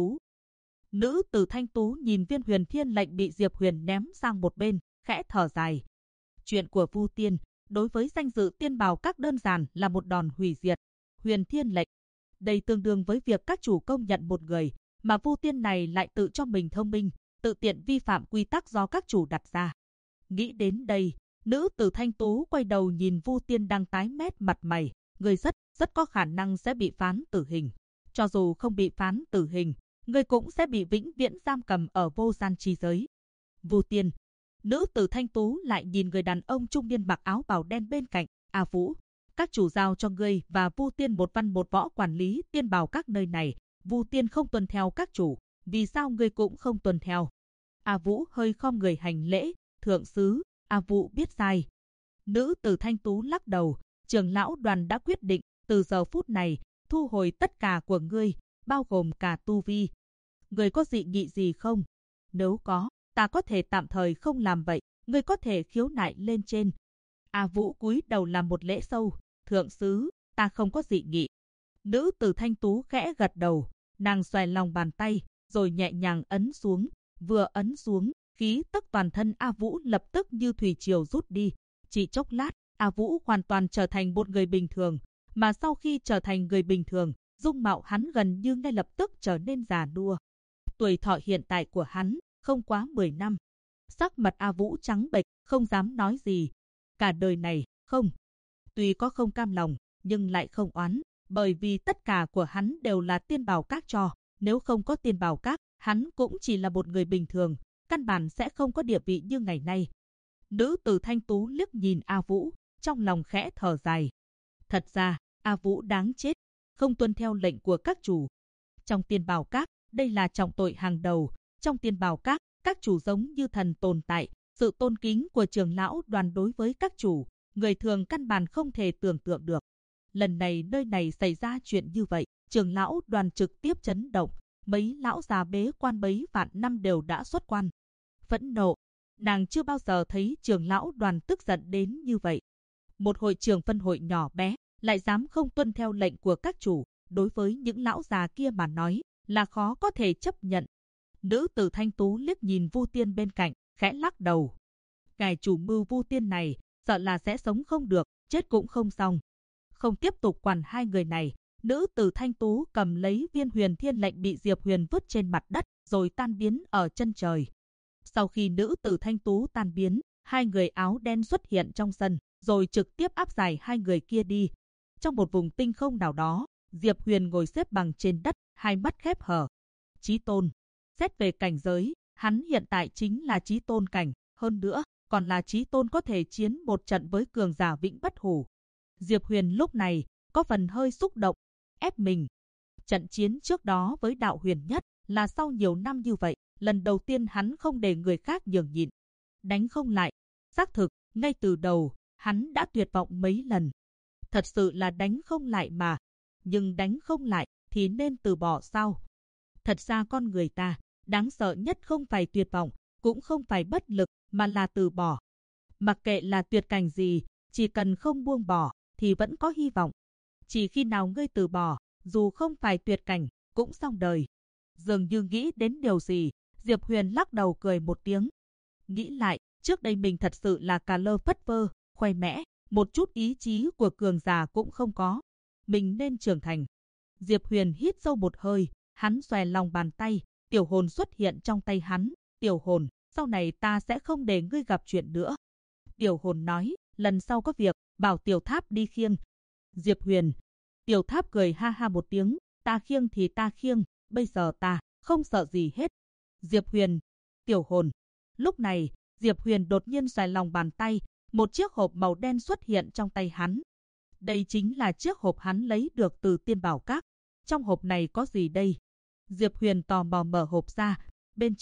thanh tú nhìn viên Huyền Thiên lệnh bị Diệp Huyền ném sang một bên, khẽ thở dài. Chuyện của Vu Tiên, đối với danh dự tiên bào các đơn giản là một đòn hủy diệt. Huyền Thiên lệnh, đây tương đương với việc các chủ công nhận một người, mà Vu Tiên này lại tự cho mình thông minh, tự tiện vi phạm quy tắc do các chủ đặt ra. Nghĩ đến đây, nữ tử thanh tú quay đầu nhìn Vu Tiên đang tái mét mặt mày, người rất có khả năng sẽ bị phán tử hình. Cho dù không bị phán tử hình, người cũng sẽ bị vĩnh viễn giam cầm ở vô gian chi giới. Vu Tiên. Nữ tử thanh tú lại nhìn người đàn ông trung niên mặc áo bào đen bên cạnh. A Vũ, các chủ giao cho ngươi và Vu Tiên một văn một võ quản lý tiên bào các nơi này. Vu Tiên không tuân theo các chủ, vì sao ngươi cũng không tuân theo? A Vũ hơi khom người hành lễ. Thượng sứ, A Vũ biết sai. Nữ tử thanh tú lắc đầu. Trưởng lão đoàn đã quyết định, từ giờ phút này, thu hồi tất cả của ngươi, bao gồm cả tu vi. Ngươi có dị nghị gì không? Nếu có, ta có thể tạm thời không làm vậy, ngươi có thể khiếu nại lên trên. A Vũ cúi đầu làm một lễ sâu. Thượng sứ, ta không có dị nghị. Nữ tử thanh tú khẽ gật đầu, nàng xòe lòng bàn tay, rồi nhẹ nhàng ấn xuống. Vừa ấn xuống, khí tức toàn thân A Vũ lập tức như thủy triều rút đi. Chỉ chốc lát, A Vũ hoàn toàn trở thành một người bình thường, mà sau khi trở thành người bình thường, dung mạo hắn gần như ngay lập tức trở nên già nua. Tuổi thọ hiện tại của hắn không quá 10 năm. Sắc mặt A Vũ trắng bệch, không dám nói gì. Cả đời này, không. Tuy có không cam lòng, nhưng lại không oán, bởi vì tất cả của hắn đều là tiên bào các cho. Nếu không có tiên bào các, hắn cũng chỉ là một người bình thường, căn bản sẽ không có địa vị như ngày nay. Nữ tử thanh tú liếc nhìn A Vũ, trong lòng khẽ thở dài. Thật ra, A Vũ đáng chết, không tuân theo lệnh của các chủ. Trong tiên bào các, đây là trọng tội hàng đầu. Trong tiên bào các chủ giống như thần tồn tại. Sự tôn kính của trưởng lão đoàn đối với các chủ, người thường căn bản không thể tưởng tượng được. Lần này nơi này xảy ra chuyện như vậy, trưởng lão đoàn trực tiếp chấn động. Mấy lão già bế quan mấy vạn năm đều đã xuất quan. Phẫn nộ, nàng chưa bao giờ thấy trưởng lão đoàn tức giận đến như vậy. Một hội trưởng phân hội nhỏ bé, lại dám không tuân theo lệnh của các chủ, đối với những lão già kia mà nói, là khó có thể chấp nhận. Nữ tử thanh tú liếc nhìn Vu Tiên bên cạnh, khẽ lắc đầu. Ngài chủ mưu Vu Tiên này, sợ là sẽ sống không được, chết cũng không xong. Không tiếp tục quản hai người này, nữ tử thanh tú cầm lấy viên Huyền Thiên lệnh bị Diệp Huyền vứt trên mặt đất, rồi tan biến ở chân trời. Sau khi nữ tử thanh tú tan biến, hai người áo đen xuất hiện trong sân, rồi trực tiếp áp giải hai người kia đi. Trong một vùng tinh không nào đó, Diệp Huyền ngồi xếp bằng trên đất, hai mắt khép hờ. Chí tôn. Xét về cảnh giới, hắn hiện tại chính là chí tôn cảnh, hơn nữa, còn là chí tôn có thể chiến một trận với cường giả vĩnh bất hủ. Diệp Huyền lúc này, có phần hơi xúc động, ép mình. Trận chiến trước đó với đạo huyền nhất, là sau nhiều năm như vậy, lần đầu tiên hắn không để người khác nhường nhịn. Đánh không lại. Xác thực, ngay từ đầu, hắn đã tuyệt vọng mấy lần. Thật sự là đánh không lại mà. Nhưng đánh không lại, thì nên từ bỏ sao? Thật ra con người ta, đáng sợ nhất không phải tuyệt vọng, cũng không phải bất lực, mà là từ bỏ. Mặc kệ là tuyệt cảnh gì, chỉ cần không buông bỏ, thì vẫn có hy vọng. Chỉ khi nào ngươi từ bỏ, dù không phải tuyệt cảnh, cũng xong đời. Dường như nghĩ đến điều gì, Diệp Huyền lắc đầu cười một tiếng. Nghĩ lại, trước đây mình thật sự là cà lơ phất phơ, khoe mẽ, một chút ý chí của cường giả cũng không có. Mình nên trưởng thành. Diệp Huyền hít sâu một hơi, hắn xòe lòng bàn tay, tiểu hồn xuất hiện trong tay hắn. Tiểu hồn, sau này ta sẽ không để ngươi gặp chuyện nữa. Tiểu hồn nói, lần sau có việc, bảo tiểu tháp đi khiêng. Diệp Huyền. Tiểu tháp cười ha ha một tiếng, ta khiêng thì ta khiêng, bây giờ ta không sợ gì hết. Diệp Huyền. Tiểu hồn. Lúc này, Diệp Huyền đột nhiên xòe lòng bàn tay, một chiếc hộp màu đen xuất hiện trong tay hắn. Đây chính là chiếc hộp hắn lấy được từ tiên bảo các. Trong hộp này có gì đây? Diệp Huyền tò mò mở hộp ra, bên trong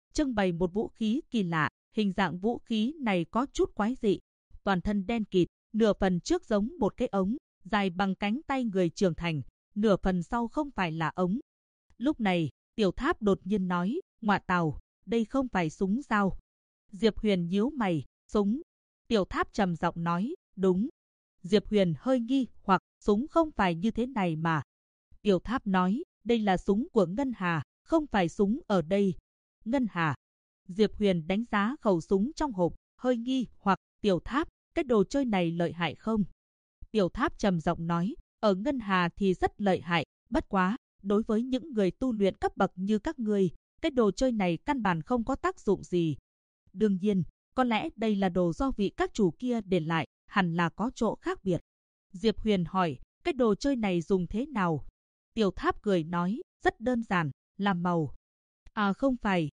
trưng bày một vũ khí kỳ lạ. Hình dạng vũ khí này có chút quái dị. Toàn thân đen kịt, nửa phần trước giống một cái ống, dài bằng cánh tay người trưởng thành, nửa phần sau không phải là ống. Lúc này, Tiểu Tháp đột nhiên nói, "Ngọa tào, đây không phải súng sao?" Diệp Huyền nhíu mày, "Súng?" Tiểu Tháp trầm giọng nói, "Đúng." Diệp Huyền hơi nghi hoặc, "Súng không phải như thế này mà." Tiểu Tháp nói, "Đây là súng của Ngân Hà, không phải súng ở đây." Ngân Hà. Diệp Huyền đánh giá khẩu súng trong hộp, hơi nghi hoặc, "Tiểu Tháp, cái đồ chơi này lợi hại không?" Tiểu Tháp trầm giọng nói, "Ở Ngân Hà thì rất lợi hại, bất quá, đối với những người tu luyện cấp bậc như các ngươi, cái đồ chơi này căn bản không có tác dụng gì. Đương nhiên, có lẽ đây là đồ do vị các chủ kia để lại, hẳn là có chỗ khác biệt." Diệp Huyền hỏi, "Cái đồ chơi này dùng thế nào?" Tiểu Tháp cười nói, "Rất đơn giản, làm màu." "À không phải,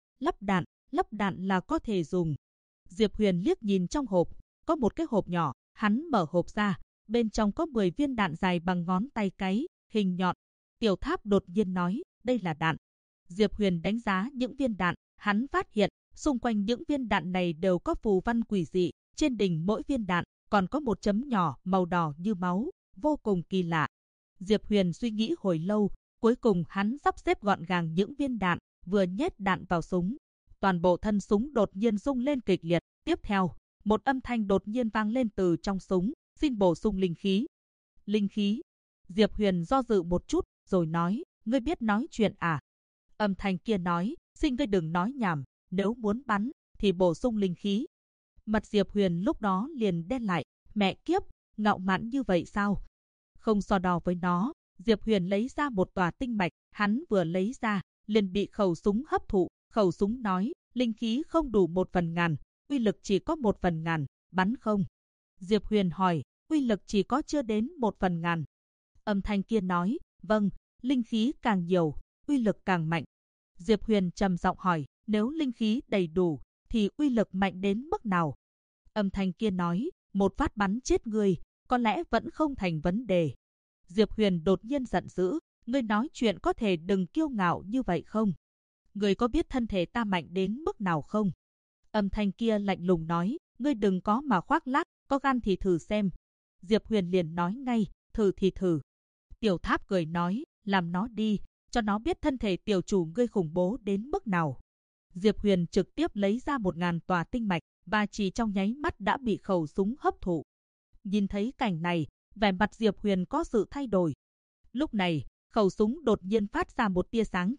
lắp đạn là có thể dùng." Diệp Huyền liếc nhìn trong hộp, có một cái hộp nhỏ, hắn mở hộp ra, bên trong có 10 viên đạn dài bằng ngón tay cái, hình nhọn. Tiểu Tháp đột nhiên nói, "Đây là đạn." Diệp Huyền đánh giá những viên đạn, hắn phát hiện, xung quanh những viên đạn này đều có phù văn quỷ dị, trên đỉnh mỗi viên đạn còn có một chấm nhỏ màu đỏ như máu, vô cùng kỳ lạ. Diệp Huyền suy nghĩ hồi lâu, cuối cùng hắn sắp xếp gọn gàng những viên đạn, vừa nhét đạn vào súng. Toàn bộ thân súng đột nhiên rung lên kịch liệt, tiếp theo, một âm thanh đột nhiên vang lên từ trong súng, "Xin bổ sung linh khí." "Linh khí?" Diệp Huyền do dự một chút, rồi nói, "Ngươi biết nói chuyện à?" Âm thanh kia nói, "Xin ngươi đừng nói nhảm, nếu muốn bắn, thì bổ sung linh khí." Mặt Diệp Huyền lúc đó liền đen lại, "Mẹ kiếp, ngạo mạn như vậy sao?" Không so đo với nó, Diệp Huyền lấy ra một tòa tinh mạch, hắn vừa lấy ra, liền bị khẩu súng hấp thụ. Khẩu súng nói, "Linh khí không đủ 1/1000, uy lực chỉ có 1/1000, bắn không?" Diệp Huyền hỏi, "Uy lực chỉ có chưa đến 1/1000. Âm thanh kia nói, "Vâng, linh khí càng nhiều, uy lực càng mạnh." Diệp Huyền trầm giọng hỏi, "Nếu linh khí đầy đủ, thì uy lực mạnh đến mức nào?" Âm thanh kia nói, "Một phát bắn chết người, có lẽ vẫn không thành vấn đề." Diệp Huyền đột nhiên giận dữ, "Ngươi nói chuyện có thể đừng kiêu ngạo như vậy không? Ngươi có biết thân thể ta mạnh đến mức nào không?" Âm thanh kia lạnh lùng nói, "Ngươi đừng có mà khoác lác, có gan thì thử xem." Diệp Huyền liền nói ngay, "Thử thì thử." Tiểu Tháp cười nói, "Làm nó đi, cho nó biết thân thể tiểu chủ ngươi khủng bố đến mức nào." Diệp Huyền trực tiếp lấy ra 1000 tòa tinh mạch, và chỉ trong nháy mắt đã bị khẩu súng hấp thụ. Nhìn thấy cảnh này, vẻ mặt Diệp Huyền có sự thay đổi. Lúc này, khẩu súng đột nhiên phát ra một tia sáng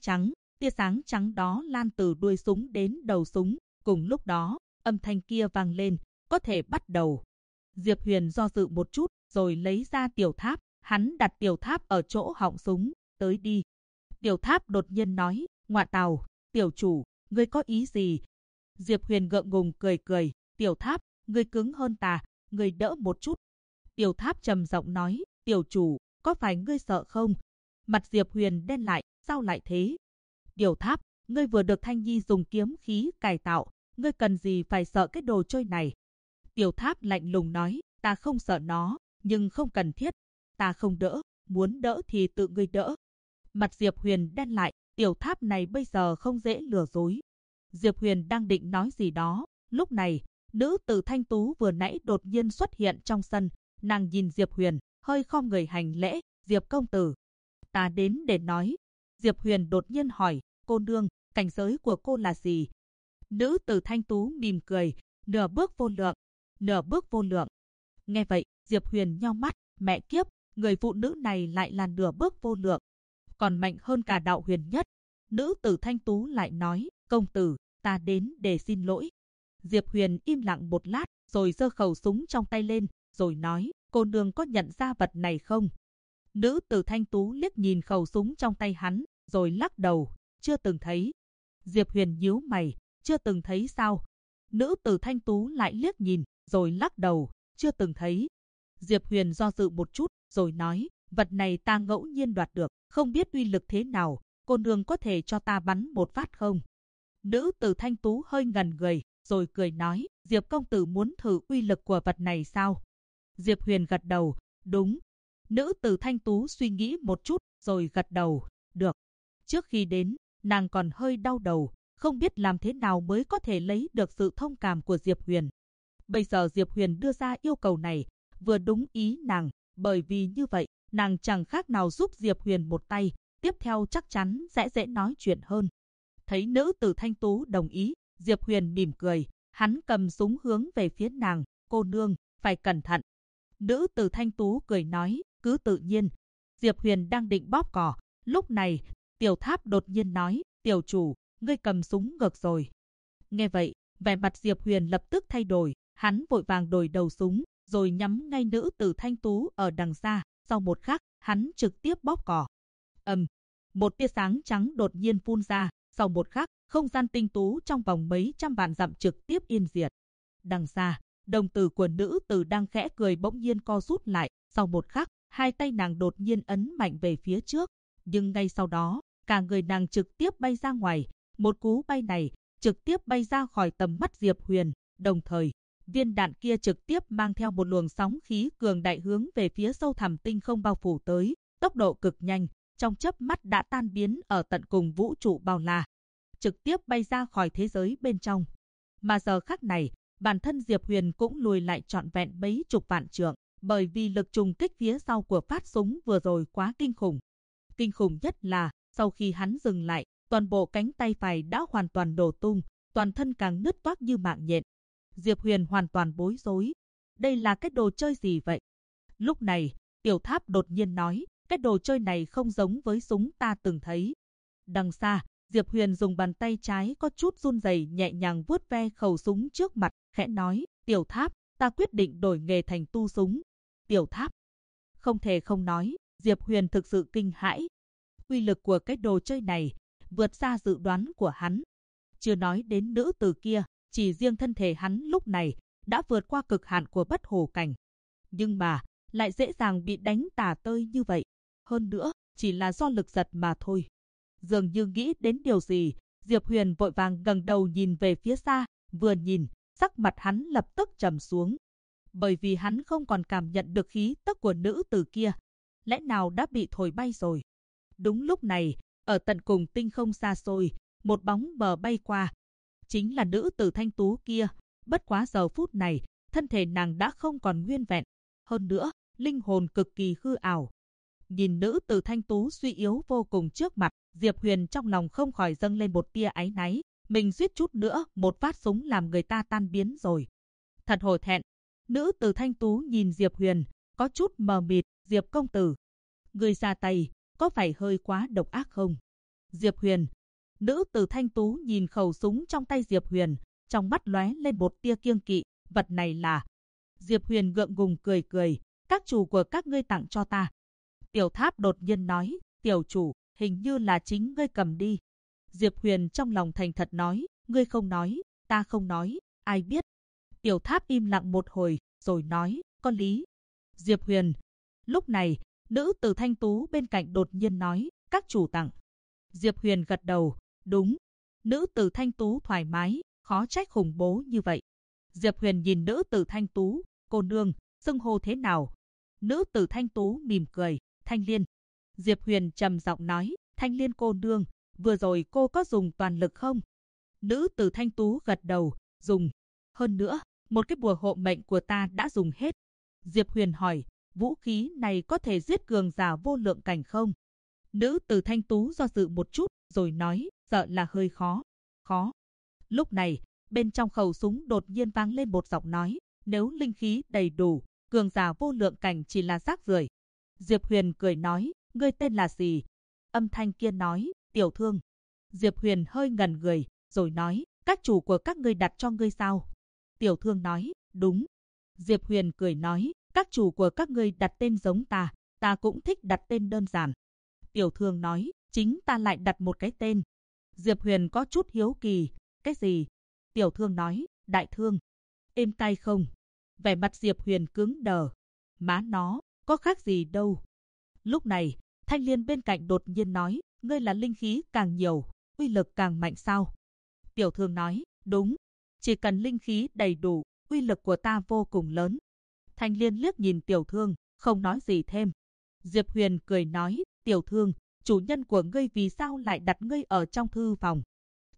trắng đó lan từ đuôi súng đến đầu súng. Cùng lúc đó, âm thanh kia vang lên, "Có thể bắt đầu." Diệp Huyền do dự một chút, rồi lấy ra Tiểu Tháp, hắn đặt Tiểu Tháp ở chỗ họng súng, "Tới đi." Tiểu Tháp đột nhiên nói, "Ngọa tào, tiểu chủ, ngươi có ý gì?" Diệp Huyền ngượng ngùng cười cười, "Tiểu Tháp, ngươi cứng hơn ta, ngươi đỡ một chút." Tiểu Tháp trầm giọng nói, "Tiểu chủ, có phải ngươi sợ không?" Mặt Diệp Huyền đen lại, "Sao lại thế?" "Tiểu Tháp, ngươi vừa được Thanh Nhi dùng kiếm khí cải tạo, ngươi cần gì phải sợ cái đồ chơi này?" Tiểu Tháp lạnh lùng nói, "Ta không sợ nó, nhưng không cần thiết. Ta không đỡ, muốn đỡ thì tự ngươi đỡ." Mặt Diệp Huyền đen lại, Tiểu Tháp này bây giờ không dễ lừa dối. Diệp Huyền đang định nói gì đó, lúc này, nữ tử Thanh Tú vừa nãy đột nhiên xuất hiện trong sân, nàng nhìn Diệp Huyền, hơi khom người hành lễ, "Diệp công tử." "Ta đến để nói." Diệp Huyền đột nhiên hỏi, "Cô nương, cảnh giới của cô là gì?" Nữ tử Thanh Tú mỉm cười, "Nửa bước vô lượng, nửa bước vô lượng." Nghe vậy, Diệp Huyền nheo mắt, "Mẹ kiếp, người phụ nữ này lại là nửa bước vô lượng, còn mạnh hơn cả đạo huyền nhất." Nữ tử Thanh Tú lại nói, "Công tử, ta đến để xin lỗi." Diệp Huyền im lặng một lát, rồi giơ khẩu súng trong tay lên, rồi nói, "Cô nương có nhận ra vật này không?" Nữ tử Thanh Tú liếc nhìn khẩu súng trong tay hắn, rồi lắc đầu, "Chưa từng thấy." Diệp Huyền nhíu mày, "Chưa từng thấy sao?" Nữ tử Thanh Tú lại liếc nhìn, rồi lắc đầu, "Chưa từng thấy." Diệp Huyền do dự một chút, rồi nói, "Vật này ta ngẫu nhiên đoạt được, không biết uy lực thế nào, cô nương có thể cho ta bắn một phát không?" Nữ tử Thanh Tú hơi ngẩn người, rồi cười nói, "Diệp công tử muốn thử uy lực của vật này sao?" Diệp Huyền gật đầu, "Đúng." Nữ tử Thanh Tú suy nghĩ một chút, rồi gật đầu, "Được." Trước khi đến, nàng còn hơi đau đầu, không biết làm thế nào mới có thể lấy được sự thông cảm của Diệp Huyền. Bây giờ Diệp Huyền đưa ra yêu cầu này, vừa đúng ý nàng, bởi vì như vậy, nàng chẳng khác nào giúp Diệp Huyền một tay, tiếp theo chắc chắn sẽ dễ nói chuyện hơn. Thấy nữ tử thanh tú đồng ý, Diệp Huyền mỉm cười, hắn cầm súng hướng về phía nàng, cô nương, phải cẩn thận. Nữ tử thanh tú cười nói, cứ tự nhiên. Diệp Huyền đang định bóp cò, lúc này, Tiểu Tháp đột nhiên nói, tiểu chủ, ngươi cầm súng ngược rồi. Nghe vậy, vẻ mặt Diệp Huyền lập tức thay đổi, hắn vội vàng đổi đầu súng, rồi nhắm ngay nữ tử thanh tú ở đằng xa, sau một khắc, hắn trực tiếp bóp cò. Một tia sáng trắng đột nhiên phun ra, sau một khắc, không gian tinh tú trong vòng mấy trăm vạn dặm trực tiếp yên diệt. Đằng xa, đồng tử của nữ tử đang khẽ cười bỗng nhiên co rút lại, sau một khắc, hai tay nàng đột nhiên ấn mạnh về phía trước, nhưng ngay sau đó, cả người nàng trực tiếp bay ra ngoài, một cú bay này trực tiếp bay ra khỏi tầm mắt Diệp Huyền, đồng thời, viên đạn kia trực tiếp mang theo một luồng sóng khí cường đại hướng về phía sâu thẳm tinh không bao phủ tới, tốc độ cực nhanh, trong chớp mắt đã tan biến ở tận cùng vũ trụ bao la, trực tiếp bay ra khỏi thế giới bên trong. Mà giờ khắc này, bản thân Diệp Huyền cũng lùi lại trọn vẹn mấy chục vạn trượng, bởi vì lực trùng kích phía sau của phát súng vừa rồi quá kinh khủng. Kinh khủng nhất là, sau khi hắn dừng lại, toàn bộ cánh tay phải đã hoàn toàn đổ tung, toàn thân càng nứt toác như mạng nhện. Diệp Huyền hoàn toàn bối rối. Đây là cái đồ chơi gì vậy? Lúc này, Tiểu Tháp đột nhiên nói, cái đồ chơi này không giống với súng ta từng thấy. Đằng xa, Diệp Huyền dùng bàn tay trái có chút run rẩy nhẹ nhàng vuốt ve khẩu súng trước mặt, khẽ nói, Tiểu Tháp, ta quyết định đổi nghề thành tu súng. Tiểu Tháp. Không thể không nói, Diệp Huyền thực sự kinh hãi. Uy lực của cái đồ chơi này vượt xa dự đoán của hắn. Chưa nói đến nữ tử kia, chỉ riêng thân thể hắn lúc này đã vượt qua cực hạn của bất hủ cảnh. Nhưng mà, lại dễ dàng bị đánh tả tơi như vậy. Hơn nữa, chỉ là do lực giật mà thôi. Dường như nghĩ đến điều gì, Diệp Huyền vội vàng ngẩng đầu nhìn về phía xa, vừa nhìn, sắc mặt hắn lập tức trầm xuống. Bởi vì hắn không còn cảm nhận được khí tức của nữ tử kia, lẽ nào đã bị thổi bay rồi. Đúng lúc này, ở tận cùng tinh không xa xôi, một bóng mờ bay qua. Chính là nữ tử thanh tú kia, bất quá giờ phút này, thân thể nàng đã không còn nguyên vẹn. Hơn nữa, linh hồn cực kỳ hư ảo. Nhìn nữ tử thanh tú suy yếu vô cùng trước mặt, Diệp Huyền trong lòng không khỏi dâng lên một tia áy náy. Mình suýt chút nữa, một phát súng làm người ta tan biến rồi. Thật hổ thẹn. Nữ tử thanh tú nhìn Diệp Huyền, có chút mờ mịt, Diệp công tử. Người ra tay, có phải hơi quá độc ác không? Diệp Huyền. Nữ tử thanh tú nhìn khẩu súng trong tay Diệp Huyền, trong mắt lóe lên một tia kiêng kỵ, vật này là... Diệp Huyền gượng gùng cười cười, các chủ của các ngươi tặng cho ta. Tiểu Tháp đột nhiên nói, tiểu chủ, hình như là chính ngươi cầm đi. Diệp Huyền trong lòng thành thật nói, ngươi không nói, ta không nói, ai biết. Tiểu Tháp im lặng một hồi, rồi nói, có lý. Diệp Huyền. Lúc này, nữ tử thanh tú bên cạnh đột nhiên nói, các chủ tặng. Diệp Huyền gật đầu, đúng. Nữ tử thanh tú thoải mái, khó trách khủng bố như vậy. Diệp Huyền nhìn nữ tử thanh tú, cô nương, xưng hô thế nào? Nữ tử thanh tú mỉm cười, Thanh Liên. Diệp Huyền trầm giọng nói, Thanh Liên cô nương, vừa rồi cô có dùng toàn lực không? Nữ tử thanh tú gật đầu, dùng. Hơn nữa, một cái bùa hộ mệnh của ta đã dùng hết. Diệp Huyền hỏi, vũ khí này có thể giết cường giả vô lượng cảnh không? Nữ tử thanh tú do dự một chút, rồi nói, sợ là hơi khó. Khó. Lúc này, bên trong khẩu súng đột nhiên vang lên một giọng nói, nếu linh khí đầy đủ, cường giả vô lượng cảnh chỉ là rác rưởi. Diệp Huyền cười nói, ngươi tên là gì? Âm thanh kia nói, Tiểu Thương. Diệp Huyền hơi ngẩn người, rồi nói, các chủ của các ngươi đặt cho ngươi sao? Tiểu Thương nói, đúng. Diệp Huyền cười nói, các chủ của các ngươi đặt tên giống ta cũng thích đặt tên đơn giản. Tiểu Thương nói, chính ta lại đặt một cái tên. Diệp Huyền có chút hiếu kỳ, cái gì? Tiểu Thương nói, Đại Thương. Êm tai không? Vẻ mặt Diệp Huyền cứng đờ. Má nó, có khác gì đâu. Lúc này, Thanh Liên bên cạnh đột nhiên nói, ngươi là linh khí càng nhiều, uy lực càng mạnh sao? Tiểu Thương nói, đúng. Chỉ cần linh khí đầy đủ, uy lực của ta vô cùng lớn. Thanh Liên liếc nhìn Tiểu Thương, không nói gì thêm. Diệp Huyền cười nói, Tiểu Thương, chủ nhân của ngươi vì sao lại đặt ngươi ở trong thư phòng?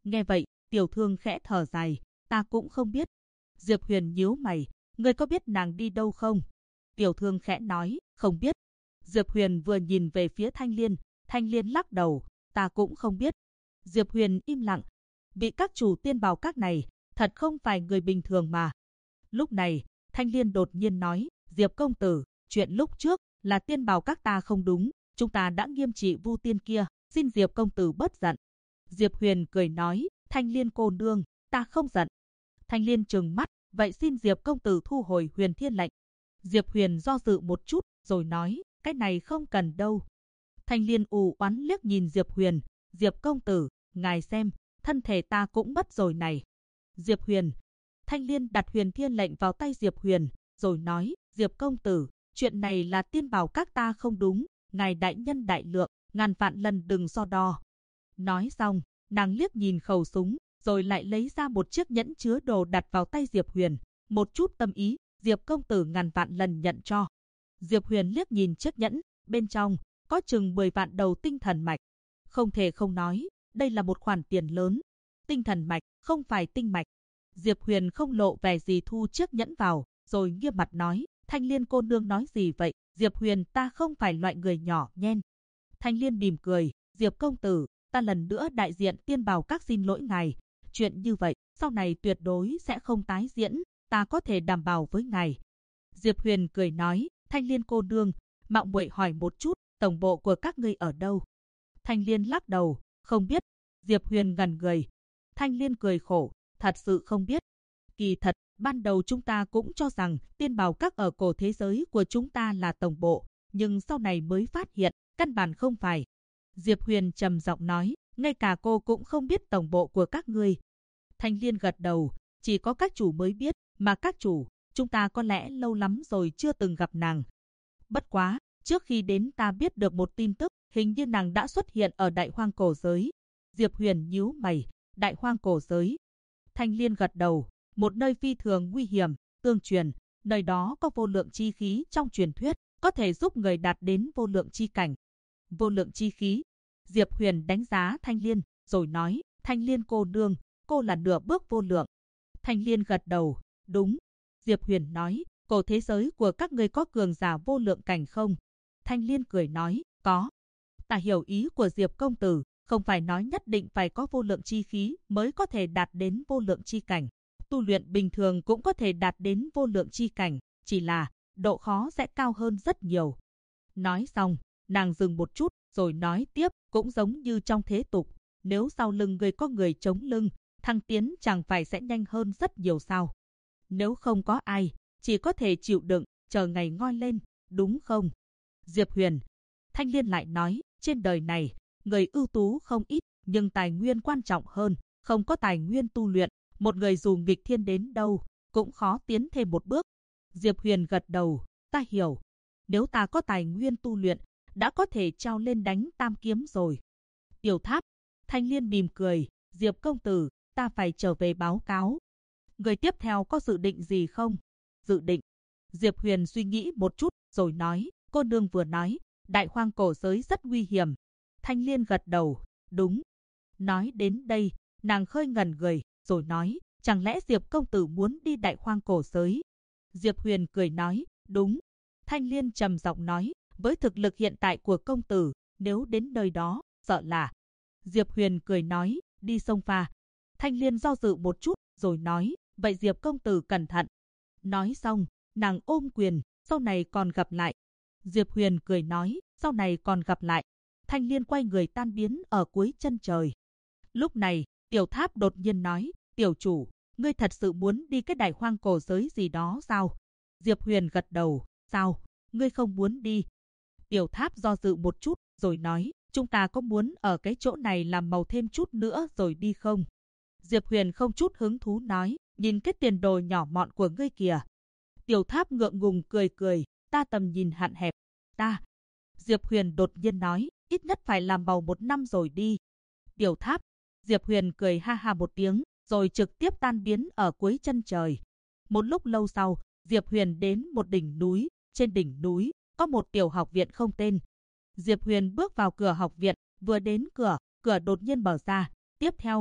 Nghe vậy, Tiểu Thương khẽ thở dài, ta cũng không biết. Diệp Huyền nhíu mày, ngươi có biết nàng đi đâu không? Tiểu Thương khẽ nói, không biết. Diệp Huyền vừa nhìn về phía Thanh Liên lắc đầu, ta cũng không biết. Diệp Huyền im lặng, vị các chủ tiên bào các này, thật không phải người bình thường mà. Lúc này, Thanh Liên đột nhiên nói, Diệp công tử, chuyện lúc trước là tiên bào các ta không đúng, chúng ta đã nghiêm trị Vu Tiên kia, xin Diệp công tử bớt giận. Diệp Huyền cười nói, Thanh Liên cô nương, ta không giận. Thanh Liên trừng mắt, vậy xin Diệp công tử thu hồi Huyền Thiên lệnh. Diệp Huyền do dự một chút, rồi nói, cái này không cần đâu. Thanh Liên u oán liếc nhìn Diệp Huyền, Diệp công tử, ngài xem, thân thể ta cũng mất rồi này. Diệp Huyền. Thanh Liên đặt Huyền Thiên lệnh vào tay Diệp Huyền, rồi nói, Diệp công tử, chuyện này là tiên bảo các ta không đúng, ngài đại nhân đại lượng, ngàn vạn lần đừng so đo. Nói xong, nàng liếc nhìn khẩu súng, rồi lại lấy ra một chiếc nhẫn chứa đồ đặt vào tay Diệp Huyền, một chút tâm ý, Diệp công tử ngàn vạn lần nhận cho. Diệp Huyền liếc nhìn chiếc nhẫn, bên trong có chừng 10 vạn đầu tinh thần mạch. Không thể không nói, đây là một khoản tiền lớn. Tinh thần mạch, không phải tinh mạch. Diệp Huyền không lộ vẻ gì thu chiếc nhẫn vào, rồi nghiêm mặt nói, Thanh Liên cô nương nói gì vậy? Diệp Huyền, ta không phải loại người nhỏ nhen. Thanh Liên mỉm cười, Diệp công tử, ta lần nữa đại diện tiên bào các xin lỗi ngài. Chuyện như vậy, sau này tuyệt đối sẽ không tái diễn, ta có thể đảm bảo với ngài. Diệp Huyền cười nói, Thanh Liên cô nương, mạo muội hỏi một chút, tổng bộ của các ngươi ở đâu? Thanh Liên lắc đầu, không biết. Diệp Huyền ngẩn người. Thanh Liên cười khổ, thật sự không biết. Kỳ thật, ban đầu chúng ta cũng cho rằng tiên bào các ở cổ thế giới của chúng ta là tổng bộ, nhưng sau này mới phát hiện, căn bản không phải. Diệp Huyền trầm giọng nói, ngay cả cô cũng không biết tổng bộ của các ngươi. Thanh Liên gật đầu, chỉ có các chủ mới biết, mà các chủ, chúng ta có lẽ lâu lắm rồi chưa từng gặp nàng. Bất quá, trước khi đến ta biết được một tin tức, hình như nàng đã xuất hiện ở Đại Hoang cổ giới. Diệp Huyền nhíu mày, Đại Hoang cổ giới. Thanh Liên gật đầu, một nơi phi thường nguy hiểm, tương truyền, nơi đó có vô lượng chi khí trong truyền thuyết, có thể giúp người đạt đến vô lượng chi cảnh. Vô lượng chi khí. Diệp Huyền đánh giá Thanh Liên, rồi nói, Thanh Liên cô nương, cô là nửa bước vô lượng. Thanh Liên gật đầu, đúng. Diệp Huyền nói, cổ thế giới của các ngươi có cường giả vô lượng cảnh không? Thanh Liên cười nói, có. Ta hiểu ý của Diệp công tử, không phải nói nhất định phải có vô lượng chi khí mới có thể đạt đến vô lượng chi cảnh. Tu luyện bình thường cũng có thể đạt đến vô lượng chi cảnh, chỉ là độ khó sẽ cao hơn rất nhiều. Nói xong, nàng dừng một chút, rồi nói tiếp, cũng giống như trong thế tục, nếu sau lưng người có người chống lưng, thăng tiến chẳng phải sẽ nhanh hơn rất nhiều sao? Nếu không có ai, chỉ có thể chịu đựng, chờ ngày ngoi lên, đúng không? Diệp Huyền. Thanh Liên lại nói, trên đời này, người ưu tú không ít, nhưng tài nguyên quan trọng hơn, không có tài nguyên tu luyện, một người dù nghịch thiên đến đâu, cũng khó tiến thêm một bước. Diệp Huyền gật đầu, ta hiểu. Nếu ta có tài nguyên tu luyện, đã có thể treo lên đánh tam kiếm rồi. Tiểu Tháp. Thanh Liên mỉm cười, Diệp công tử, ta phải trở về báo cáo. Người tiếp theo có dự định gì không? Dự định. Diệp Huyền suy nghĩ một chút, rồi nói, cô nương vừa nói, Đại Hoang cổ giới rất nguy hiểm. Thanh Liên gật đầu, đúng. Nói đến đây, nàng khơi ngẩn người, rồi nói, chẳng lẽ Diệp công tử muốn đi Đại Hoang cổ giới? Diệp Huyền cười nói, đúng. Thanh Liên trầm giọng nói, với thực lực hiện tại của công tử, nếu đến nơi đó, sợ là. Diệp Huyền cười nói, đi sông pha. Thanh Liên do dự một chút, rồi nói, vậy Diệp công tử cẩn thận. Nói xong, nàng ôm quyền, sau này còn gặp lại. Diệp Huyền cười nói, sau này còn gặp lại. Thanh Liên quay người tan biến ở cuối chân trời. Lúc này, Tiểu Tháp đột nhiên nói, tiểu chủ, ngươi thật sự muốn đi cái Đại Hoang cổ giới gì đó sao? Diệp Huyền gật đầu, sao, ngươi không muốn đi? Tiểu Tháp do dự một chút, rồi nói, chúng ta có muốn ở cái chỗ này làm màu thêm chút nữa rồi đi không? Diệp Huyền không chút hứng thú nói, nhìn cái tiền đồ nhỏ mọn của ngươi kìa. Tiểu Tháp ngượng ngùng cười cười, ta tầm nhìn hạn hẹp, ta. Diệp Huyền đột nhiên nói, ít nhất phải làm màu 1 năm rồi đi. Tiểu Tháp. Diệp Huyền cười ha ha một tiếng, rồi trực tiếp tan biến ở cuối chân trời. Một lúc lâu sau, Diệp Huyền đến một đỉnh núi, trên đỉnh núi có một tiểu học viện không tên. Diệp Huyền bước vào cửa học viện, vừa đến cửa, cửa đột nhiên mở ra, tiếp theo,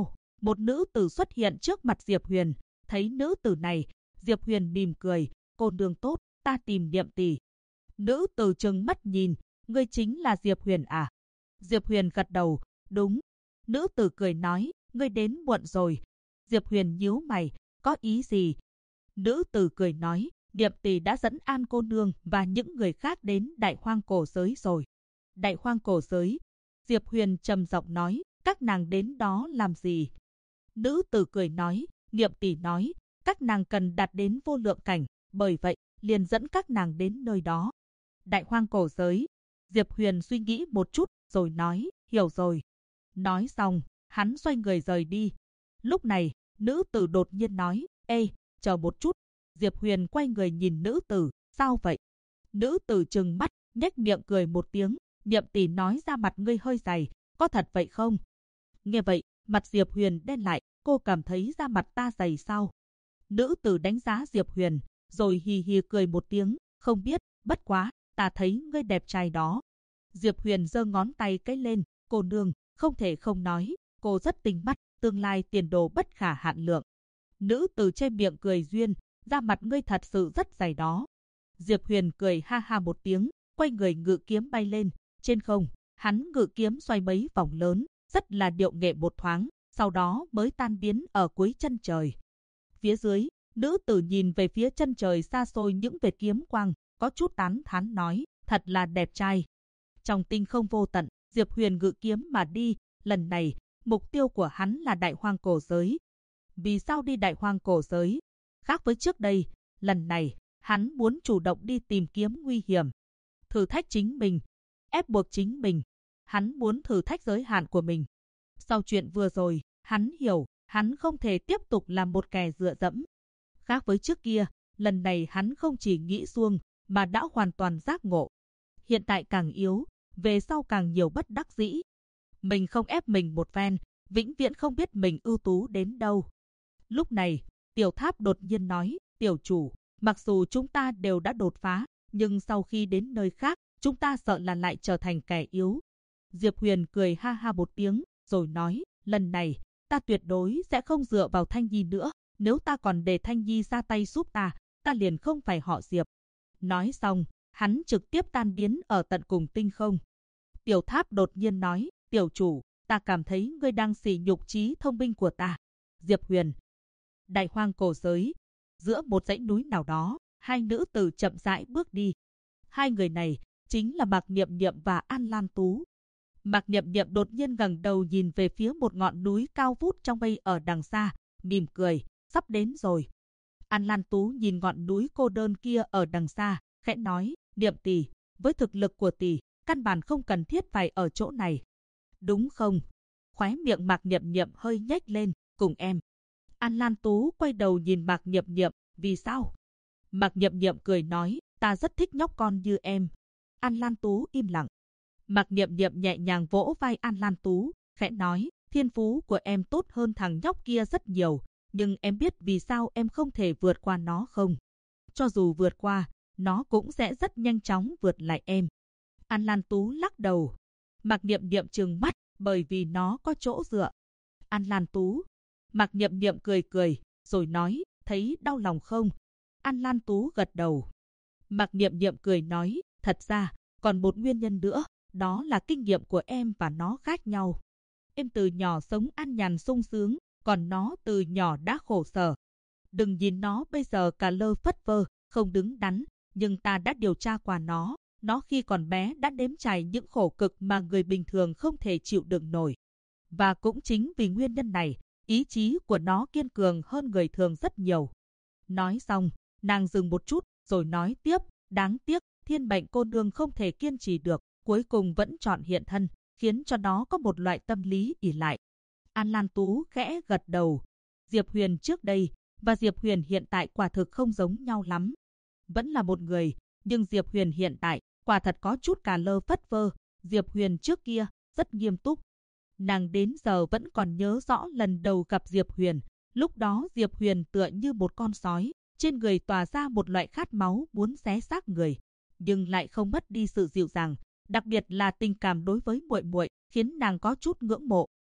một nữ tử xuất hiện trước mặt Diệp Huyền. Thấy nữ tử này, Diệp Huyền mỉm cười, cô nương tốt, ta tìm Niệm tỷ. Nữ tử trừng mắt nhìn, ngươi chính là Diệp Huyền à? Diệp Huyền gật đầu, đúng. Nữ tử cười nói, ngươi đến muộn rồi. Diệp Huyền nhíu mày, có ý gì? Nữ tử cười nói, Niệm tỷ đã dẫn An cô nương và những người khác đến Đại Hoang cổ giới rồi. Đại Hoang cổ giới? Diệp Huyền trầm giọng nói, các nàng đến đó làm gì? Nữ tử cười nói, Niệm tỷ nói, các nàng cần đạt đến vô lượng cảnh, bởi vậy liền dẫn các nàng đến nơi đó. Đại Hoang cổ giới. Diệp Huyền suy nghĩ một chút rồi nói, hiểu rồi. Nói xong, hắn xoay người rời đi. Lúc này, nữ tử đột nhiên nói, ê, chờ một chút. Diệp Huyền quay người nhìn nữ tử, sao vậy? Nữ tử trừng mắt, nhếch miệng cười một tiếng, Niệm tỷ nói ra mặt ngươi hơi dày, có thật vậy không? Nghe vậy, mặt Diệp Huyền đen lại, cô cảm thấy da mặt ta dày sao? Nữ tử đánh giá Diệp Huyền, rồi hì hì cười một tiếng, không biết, bất quá, ta thấy ngươi đẹp trai đó. Diệp Huyền giơ ngón tay cái lên, cô nương, không thể không nói, cô rất tinh mắt, tương lai tiền đồ bất khả hạn lượng. Nữ tử che miệng cười duyên, da mặt ngươi thật sự rất dày đó. Diệp Huyền cười ha ha một tiếng, quay người ngự kiếm bay lên, trên không, hắn ngự kiếm xoay mấy vòng lớn, rất là điệu nghệ một thoáng, sau đó mới tan biến ở cuối chân trời. Phía dưới, nữ tử nhìn về phía chân trời xa xôi những vệt kiếm quang, có chút tán thán nói, thật là đẹp trai. Trong tinh không vô tận, Diệp Huyền ngự kiếm mà đi, lần này, mục tiêu của hắn là Đại Hoang cổ giới. Vì sao đi Đại Hoang cổ giới? Khác với trước đây, lần này, hắn muốn chủ động đi tìm kiếm nguy hiểm, thử thách chính mình, ép buộc chính mình. Hắn muốn thử thách giới hạn của mình. Sau chuyện vừa rồi, hắn hiểu, hắn không thể tiếp tục làm một kẻ dựa dẫm. Khác với trước kia, lần này hắn không chỉ nghĩ suông, mà đã hoàn toàn giác ngộ. Hiện tại càng yếu, về sau càng nhiều bất đắc dĩ. Mình không ép mình một phen, vĩnh viễn không biết mình ưu tú đến đâu. Lúc này, Tiểu Tháp đột nhiên nói, tiểu chủ, mặc dù chúng ta đều đã đột phá, nhưng sau khi đến nơi khác, chúng ta sợ là lại trở thành kẻ yếu. Diệp Huyền cười ha ha một tiếng, rồi nói, lần này, ta tuyệt đối sẽ không dựa vào Thanh Nhi nữa, nếu ta còn để Thanh Nhi ra tay giúp ta liền không phải họ Diệp. Nói xong, hắn trực tiếp tan biến ở tận cùng tinh không. Tiểu Tháp đột nhiên nói, tiểu chủ, ta cảm thấy ngươi đang sỉ nhục trí thông minh của ta. Diệp Huyền. Đại Hoang cổ giới. Giữa một dãy núi nào đó, hai nữ tử chậm rãi bước đi. Hai người này chính là Mạc Niệm Niệm và An Lan Tú. Mạc Niệm Niệm đột nhiên ngẩng đầu nhìn về phía một ngọn núi cao vút trong mây ở đằng xa, mỉm cười, sắp đến rồi. An Lan Tú nhìn ngọn núi cô đơn kia ở đằng xa, khẽ nói, Niệm tỷ, với thực lực của tỷ, căn bản không cần thiết phải ở chỗ này. Đúng không? Khóe miệng Mạc Niệm Niệm hơi nhếch lên, cùng em. An Lan Tú quay đầu nhìn Mạc Niệm Niệm, vì sao? Mạc Niệm Niệm cười nói, ta rất thích nhóc con như em. An Lan Tú im lặng. Mạc Niệm Niệm nhẹ nhàng vỗ vai An Lan Tú, khẽ nói, thiên phú của em tốt hơn thằng nhóc kia rất nhiều, nhưng em biết vì sao em không thể vượt qua nó không? Cho dù vượt qua, nó cũng sẽ rất nhanh chóng vượt lại em. An Lan Tú lắc đầu. Mạc Niệm Niệm trừng mắt, bởi vì nó có chỗ dựa. An Lan Tú. Mạc Niệm Niệm cười cười, rồi nói, thấy đau lòng không? An Lan Tú gật đầu. Mạc Niệm Niệm cười nói, thật ra, còn một nguyên nhân nữa, đó là kinh nghiệm của em và nó khác nhau. Em từ nhỏ sống an nhàn sung sướng, còn nó từ nhỏ đã khổ sở. Đừng nhìn nó bây giờ cả lơ phất phơ, không đứng đắn, nhưng ta đã điều tra qua nó. Nó khi còn bé đã nếm trải những khổ cực mà người bình thường không thể chịu đựng nổi. Và cũng chính vì nguyên nhân này, ý chí của nó kiên cường hơn người thường rất nhiều. Nói xong, nàng dừng một chút, rồi nói tiếp, đáng tiếc, thiên mệnh cô nương không thể kiên trì được, cuối cùng vẫn chọn hiện thân, khiến cho nó có một loại tâm lý ỷ lại. An Lan Tú khẽ gật đầu. Diệp Huyền trước đây và Diệp Huyền hiện tại quả thực không giống nhau lắm. Vẫn là một người, nhưng Diệp Huyền hiện tại quả thật có chút cà lơ phất phơ. Diệp Huyền trước kia rất nghiêm túc. Nàng đến giờ vẫn còn nhớ rõ lần đầu gặp Diệp Huyền. Lúc đó Diệp Huyền tựa như một con sói, trên người tỏa ra một loại khát máu muốn xé xác người, nhưng lại không mất đi sự dịu dàng, đặc biệt là tình cảm đối với muội muội, khiến nàng có chút ngưỡng mộ.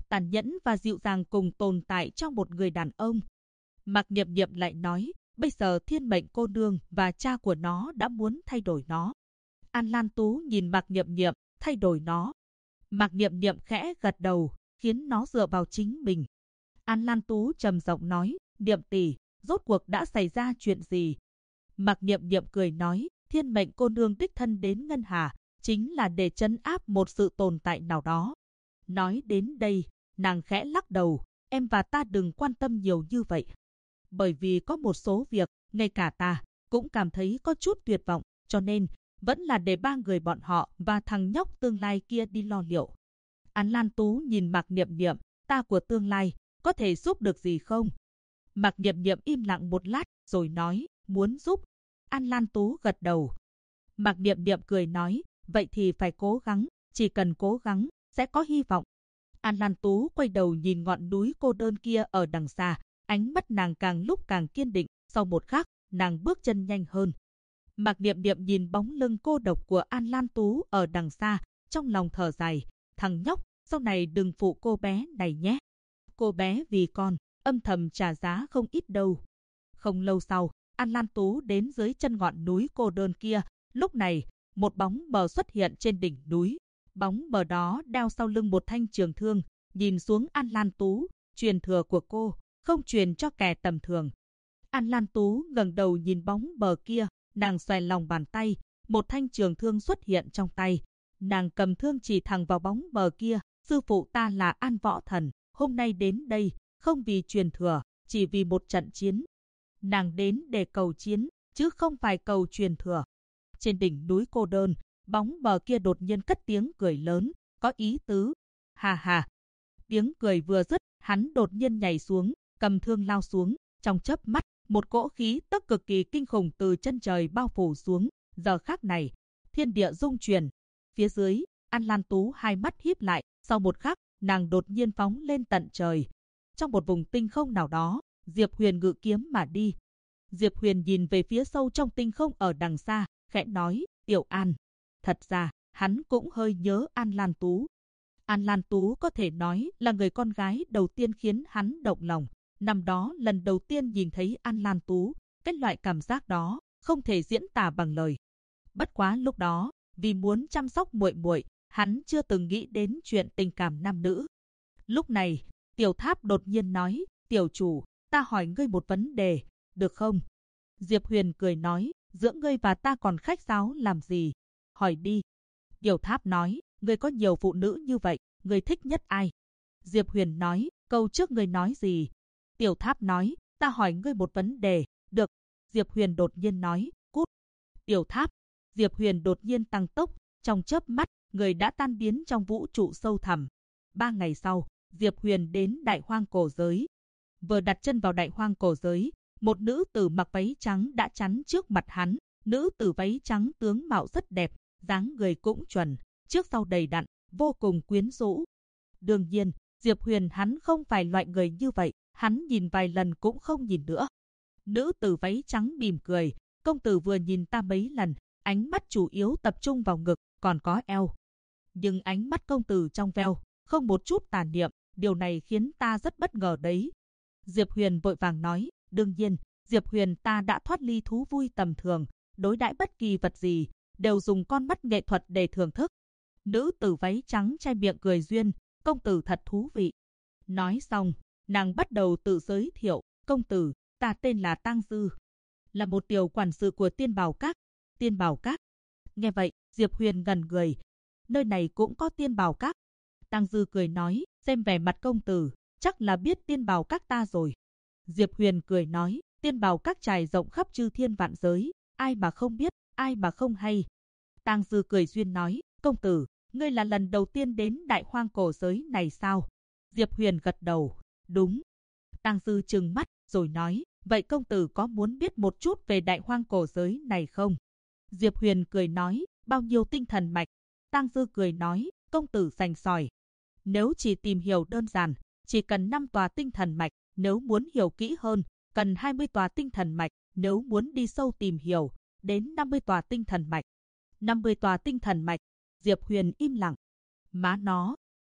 tàn nhẫn và dịu dàng cùng tồn tại trong một người đàn ông. Mạc Niệm Niệm lại nói, bây giờ Thiên Mệnh cô nương và cha của nó đã muốn thay đổi nó. An Lan Tú nhìn Mạc Niệm Niệm, thay đổi nó. Mạc Niệm Niệm khẽ gật đầu, khiến nó dựa vào chính mình. An Lan Tú trầm giọng nói, Niệm tỷ, rốt cuộc đã xảy ra chuyện gì? Mạc Niệm Niệm cười nói, Thiên Mệnh cô nương đích thân đến Ngân Hà, chính là để trấn áp một sự tồn tại nào đó. Nói đến đây, nàng khẽ lắc đầu, em và ta đừng quan tâm nhiều như vậy. Bởi vì có một số việc, ngay cả ta cũng cảm thấy có chút tuyệt vọng, cho nên vẫn là để ba người bọn họ và thằng nhóc tương lai kia đi lo liệu. An Lan Tú nhìn Mạc Niệm Niệm, ta của tương lai, có thể giúp được gì không? Mạc Niệm Niệm im lặng một lát, rồi nói, muốn giúp. An Lan Tú gật đầu. Mạc Niệm Niệm cười nói, vậy thì phải cố gắng, chỉ cần cố gắng, sẽ có hy vọng. An Lan Tú quay đầu nhìn ngọn núi cô đơn kia ở đằng xa, ánh mắt nàng càng lúc càng kiên định, sau một khắc, nàng bước chân nhanh hơn. Mạc Niệm Niệm nhìn bóng lưng cô độc của An Lan Tú ở đằng xa, trong lòng thở dài, thằng nhóc, sau này đừng phụ cô bé này nhé. Cô bé vì con, âm thầm trả giá không ít đâu. Không lâu sau, An Lan Tú đến dưới chân ngọn núi cô đơn kia, lúc này, một bóng mờ xuất hiện trên đỉnh núi. Bóng mờ đó đeo sau lưng một thanh trường thương, nhìn xuống An Lan Tú, truyền thừa của cô, không truyền cho kẻ tầm thường. An Lan Tú ngẩng đầu nhìn bóng mờ kia, nàng xòe lòng bàn tay, một thanh trường thương xuất hiện trong tay. Nàng cầm thương chỉ thẳng vào bóng mờ kia, sư phụ ta là An Võ Thần, hôm nay đến đây, không vì truyền thừa, chỉ vì một trận chiến. Nàng đến để cầu chiến, chứ không phải cầu truyền thừa. Trên đỉnh núi cô đơn, bóng mờ kia đột nhiên cất tiếng cười lớn, có ý tứ. Hà hà. Tiếng cười vừa dứt, hắn đột nhiên nhảy xuống, cầm thương lao xuống. Trong chớp mắt, một cỗ khí tức cực kỳ kinh khủng từ chân trời bao phủ xuống. Giờ khắc này, thiên địa rung chuyển. Phía dưới, An Lan Tú hai mắt híp lại, sau một khắc, nàng đột nhiên phóng lên tận trời. Trong một vùng tinh không nào đó, Diệp Huyền ngự kiếm mà đi. Diệp Huyền nhìn về phía sâu trong tinh không ở đằng xa, khẽ nói, Tiểu An. Thật ra, hắn cũng hơi nhớ An Lan Tú. An Lan Tú có thể nói là người con gái đầu tiên khiến hắn động lòng. Năm đó lần đầu tiên nhìn thấy An Lan Tú, cái loại cảm giác đó không thể diễn tả bằng lời. Bất quá lúc đó, vì muốn chăm sóc muội muội, hắn chưa từng nghĩ đến chuyện tình cảm nam nữ. Lúc này, Tiểu Tháp đột nhiên nói, Tiểu chủ, ta hỏi ngươi một vấn đề, được không? Diệp Huyền cười nói, giữa ngươi và ta còn khách sáo làm gì? Hỏi đi. Tiểu Tháp nói, ngươi có nhiều phụ nữ như vậy, ngươi thích nhất ai? Diệp Huyền nói, câu trước ngươi nói gì? Tiểu Tháp nói, ta hỏi ngươi một vấn đề, được. Diệp Huyền đột nhiên nói, cút. Tiểu Tháp. Diệp Huyền đột nhiên tăng tốc, trong chớp mắt, người đã tan biến trong vũ trụ sâu thẳm. 3 ngày sau, Diệp Huyền đến Đại Hoang cổ giới. Vừa đặt chân vào Đại Hoang cổ giới, một nữ tử mặc váy trắng đã chắn trước mặt hắn. Nữ tử váy trắng tướng mạo rất đẹp, dáng người cũng chuẩn, trước sau đầy đặn, vô cùng quyến rũ. Đương nhiên, Diệp Huyền hắn không phải loại người như vậy, hắn nhìn vài lần cũng không nhìn nữa. Nữ tử váy trắng mỉm cười, công tử vừa nhìn ta mấy lần, ánh mắt chủ yếu tập trung vào ngực, còn có eo. Nhưng ánh mắt công tử trong veo, không một chút tà niệm, điều này khiến ta rất bất ngờ đấy. Diệp Huyền vội vàng nói, đương nhiên, Diệp Huyền ta đã thoát ly thú vui tầm thường, đối đãi bất kỳ vật gì, đều dùng con mắt nghệ thuật để thưởng thức. Nữ tử váy trắng che miệng cười duyên, công tử thật thú vị. Nói xong, nàng bắt đầu tự giới thiệu, công tử, ta tên là Tang Dư, là một tiểu quản sự của Tiên Bảo Các. Tiên Bảo Các. Nghe vậy, Diệp Huyền ngẩn người, nơi này cũng có Tiên Bảo Các. Tang Dư cười nói, xem vẻ mặt công tử, chắc là biết Tiên Bảo Các ta rồi. Diệp Huyền cười nói, Tiên Bảo Các trải rộng khắp chư thiên vạn giới, ai mà không biết, ai mà không hay. Tang Dư cười duyên nói, công tử, ngươi là lần đầu tiên đến Đại Hoang cổ giới này sao? Diệp Huyền gật đầu, đúng. Tang Dư trừng mắt, rồi nói, vậy công tử có muốn biết một chút về Đại Hoang cổ giới này không? Diệp Huyền cười nói, bao nhiêu tinh thần mạch? Tang Dư cười nói, công tử sành sỏi. Nếu chỉ tìm hiểu đơn giản, chỉ cần 5 tòa tinh thần mạch, nếu muốn hiểu kỹ hơn, cần 20 tòa tinh thần mạch, nếu muốn đi sâu tìm hiểu, đến 50 tòa tinh thần mạch. 50 tòa tinh thần mạch. Diệp Huyền im lặng. Má nó,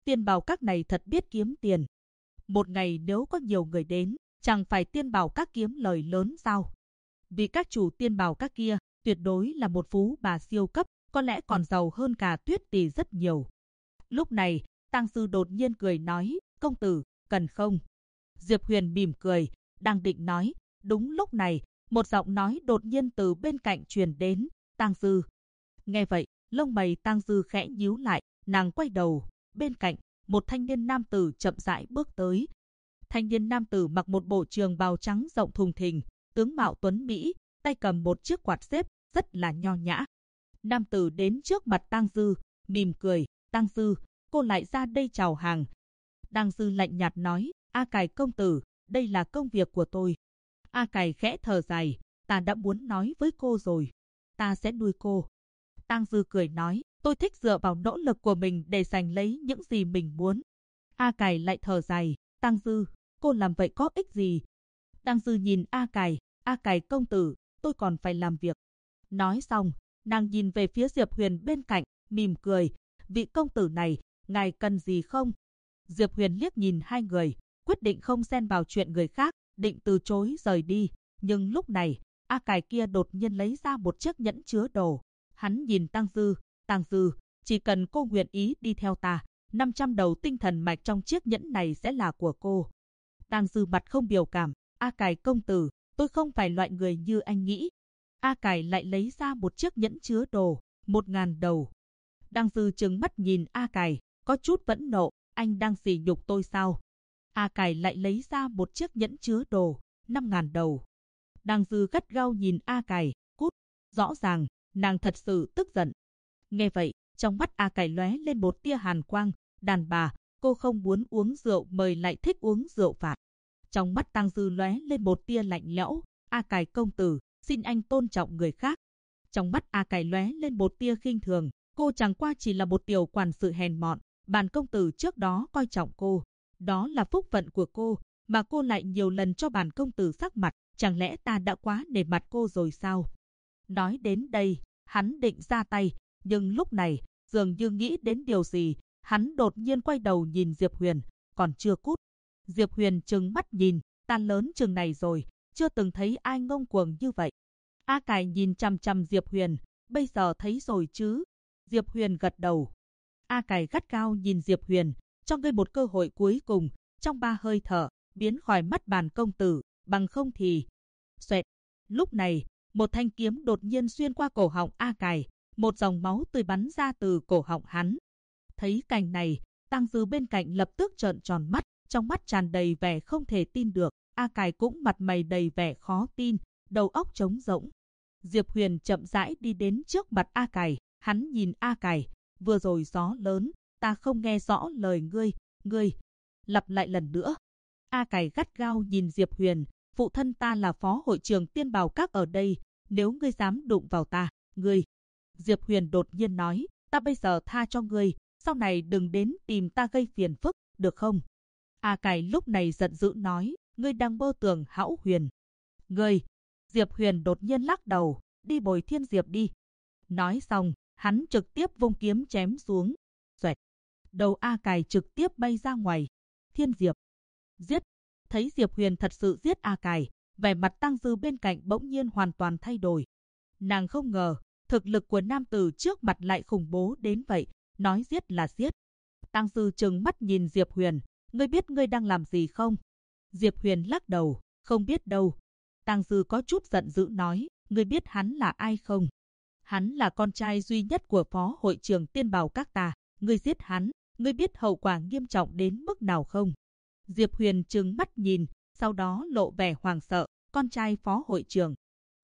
Tiên bảo các này thật biết kiếm tiền. Một ngày nếu có nhiều người đến, chẳng phải tiên bảo các kiếm lời lớn sao? Vì các chủ tiên bảo các kia tuyệt đối là một phú bà siêu cấp, có lẽ còn giàu hơn cả Tuyết Tỷ rất nhiều. Lúc này, tang sư đột nhiên cười nói, công tử, cần không? Diệp Huyền mỉm cười, đang định nói. Đúng lúc này, một giọng nói đột nhiên từ bên cạnh truyền đến, tang sư. Nghe vậy, lông mày tang sư khẽ nhíu lại, nàng quay đầu, bên cạnh, một thanh niên nam tử chậm rãi bước tới. Thanh niên nam tử mặc một bộ trường bào trắng rộng thùng thình, tướng mạo tuấn mỹ, tay cầm một chiếc quạt xếp, rất là nho nhã. Nam tử đến trước mặt tang sư, mỉm cười, tang sư, cô lại ra đây chào hàng. Tang sư lạnh nhạt nói, A Cải công tử, đây là công việc của tôi. A Cải khẽ thở dài, ta đã muốn nói với cô rồi, ta sẽ nuôi cô. Tang sư cười nói, tôi thích dựa vào nỗ lực của mình để giành lấy những gì mình muốn. A Cải lại thở dài, Tang sư, cô làm vậy có ích gì? Tang sư nhìn A Cải công tử, tôi còn phải làm việc. Nói xong, nàng nhìn về phía Diệp Huyền bên cạnh, mỉm cười, vị công tử này, ngài cần gì không? Diệp Huyền liếc nhìn hai người, quyết định không xen vào chuyện người khác, định từ chối rời đi. Nhưng lúc này, A Cải kia đột nhiên lấy ra một chiếc nhẫn chứa đồ. Hắn nhìn Tang Dư, chỉ cần cô nguyện ý đi theo ta, 500 đầu tinh thần mạch trong chiếc nhẫn này sẽ là của cô. Tang Dư mặt không biểu cảm, A Cải công tử, tôi không phải loại người như anh nghĩ. A Cải lại lấy ra một chiếc nhẫn chứa đồ, 1000 đầu. Tang Dư trừng mắt nhìn A Cải, có chút vẫn nộ, anh đang sỉ nhục tôi sao? A Cải lại lấy ra một chiếc nhẫn chứa đồ, 5000 đầu. Tang Dư gắt gao nhìn A Cải, cút, rõ ràng, nàng thật sự tức giận. Nghe vậy, trong mắt A Cải lóe lên một tia hàn quang, đàn bà, cô không muốn uống rượu mời lại thích uống rượu phạt. Trong mắt Tang Dư lóe lên một tia lạnh lẽo, A Cải công tử, xin anh tôn trọng người khác. Trong mắt A Cải lóe lên một tia khinh thường, cô chẳng qua chỉ là một tiểu quản sự hèn mọn, bản công tử trước đó coi trọng cô, đó là phúc phận của cô, mà cô lại nhiều lần cho bản công tử sắc mặt, chẳng lẽ ta đã quá nể mặt cô rồi sao? Nói đến đây, hắn định ra tay, nhưng lúc này, dường như nghĩ đến điều gì, hắn đột nhiên quay đầu nhìn Diệp Huyền, còn chưa cút. Diệp Huyền trừng mắt nhìn, ta lớn chừng này rồi, chưa từng thấy ai ngông cuồng như vậy. A Cải nhìn chằm chằm Diệp Huyền, bây giờ thấy rồi chứ? Diệp Huyền gật đầu. A Cải gắt gao nhìn Diệp Huyền, cho ngươi một cơ hội cuối cùng, trong 3 hơi thở, biến khỏi mắt bản công tử, bằng không thì... Xoẹt. Lúc này, một thanh kiếm đột nhiên xuyên qua cổ họng A Cải, một dòng máu tươi bắn ra từ cổ họng hắn. Thấy cảnh này, Tang Dư bên cạnh lập tức trợn tròn mắt, trong mắt tràn đầy vẻ không thể tin được. A Cải cũng mặt mày đầy vẻ khó tin, đầu óc trống rỗng. Diệp Huyền chậm rãi đi đến trước mặt A Cải, hắn nhìn A Cải, vừa rồi gió lớn, ta không nghe rõ lời ngươi, lặp lại lần nữa. A Cải gắt gao nhìn Diệp Huyền, phụ thân ta là phó hội trưởng tiên bào các ở đây, nếu ngươi dám đụng vào ta, ngươi. Diệp Huyền đột nhiên nói, ta bây giờ tha cho ngươi, sau này đừng đến tìm ta gây phiền phức, được không? A Cải lúc này giận dữ nói, ngươi đang mơ tưởng hão huyền. Ngươi, Diệp Huyền đột nhiên lắc đầu, đi bồi Thiên Diệp đi. Nói xong, hắn trực tiếp vung kiếm chém xuống. Xoẹt, đầu A Cải trực tiếp bay ra ngoài. Thiên Diệp, giết. Thấy Diệp Huyền thật sự giết A Cải, vẻ mặt Tang Dư bên cạnh bỗng nhiên hoàn toàn thay đổi. Nàng không ngờ, thực lực của nam tử trước mặt lại khủng bố đến vậy, nói giết là giết. Tang Dư trừng mắt nhìn Diệp Huyền, ngươi biết ngươi đang làm gì không? Diệp Huyền lắc đầu, không biết đâu. Tang Dư có chút giận dữ nói, ngươi biết hắn là ai không? Hắn là con trai duy nhất của phó hội trưởng tiên bào các ta, ngươi giết hắn, ngươi biết hậu quả nghiêm trọng đến mức nào không? Diệp Huyền trừng mắt nhìn, sau đó lộ vẻ hoảng sợ, con trai phó hội trưởng.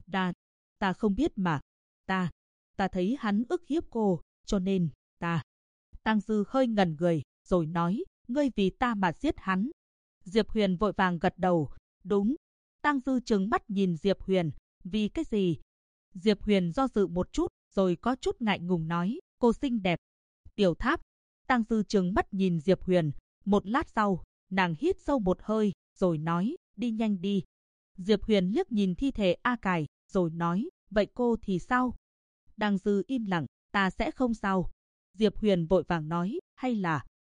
Ta không biết mà, ta thấy hắn ức hiếp cô, cho nên, Tang Dư hơi ngẩn người, rồi nói, ngươi vì ta mà giết hắn. Diệp Huyền vội vàng gật đầu, đúng. Tang Dư trừng mắt nhìn Diệp Huyền, vì cái gì? Diệp Huyền do dự một chút, rồi có chút ngại ngùng nói, cô xinh đẹp. Tiểu Tháp. Tang Dư trừng mắt nhìn Diệp Huyền, một lát sau, nàng hít sâu một hơi, rồi nói, đi nhanh đi. Diệp Huyền liếc nhìn thi thể A Cải, rồi nói, vậy cô thì sao? Tang Dư im lặng, ta sẽ không sao. Diệp Huyền vội vàng nói, hay là,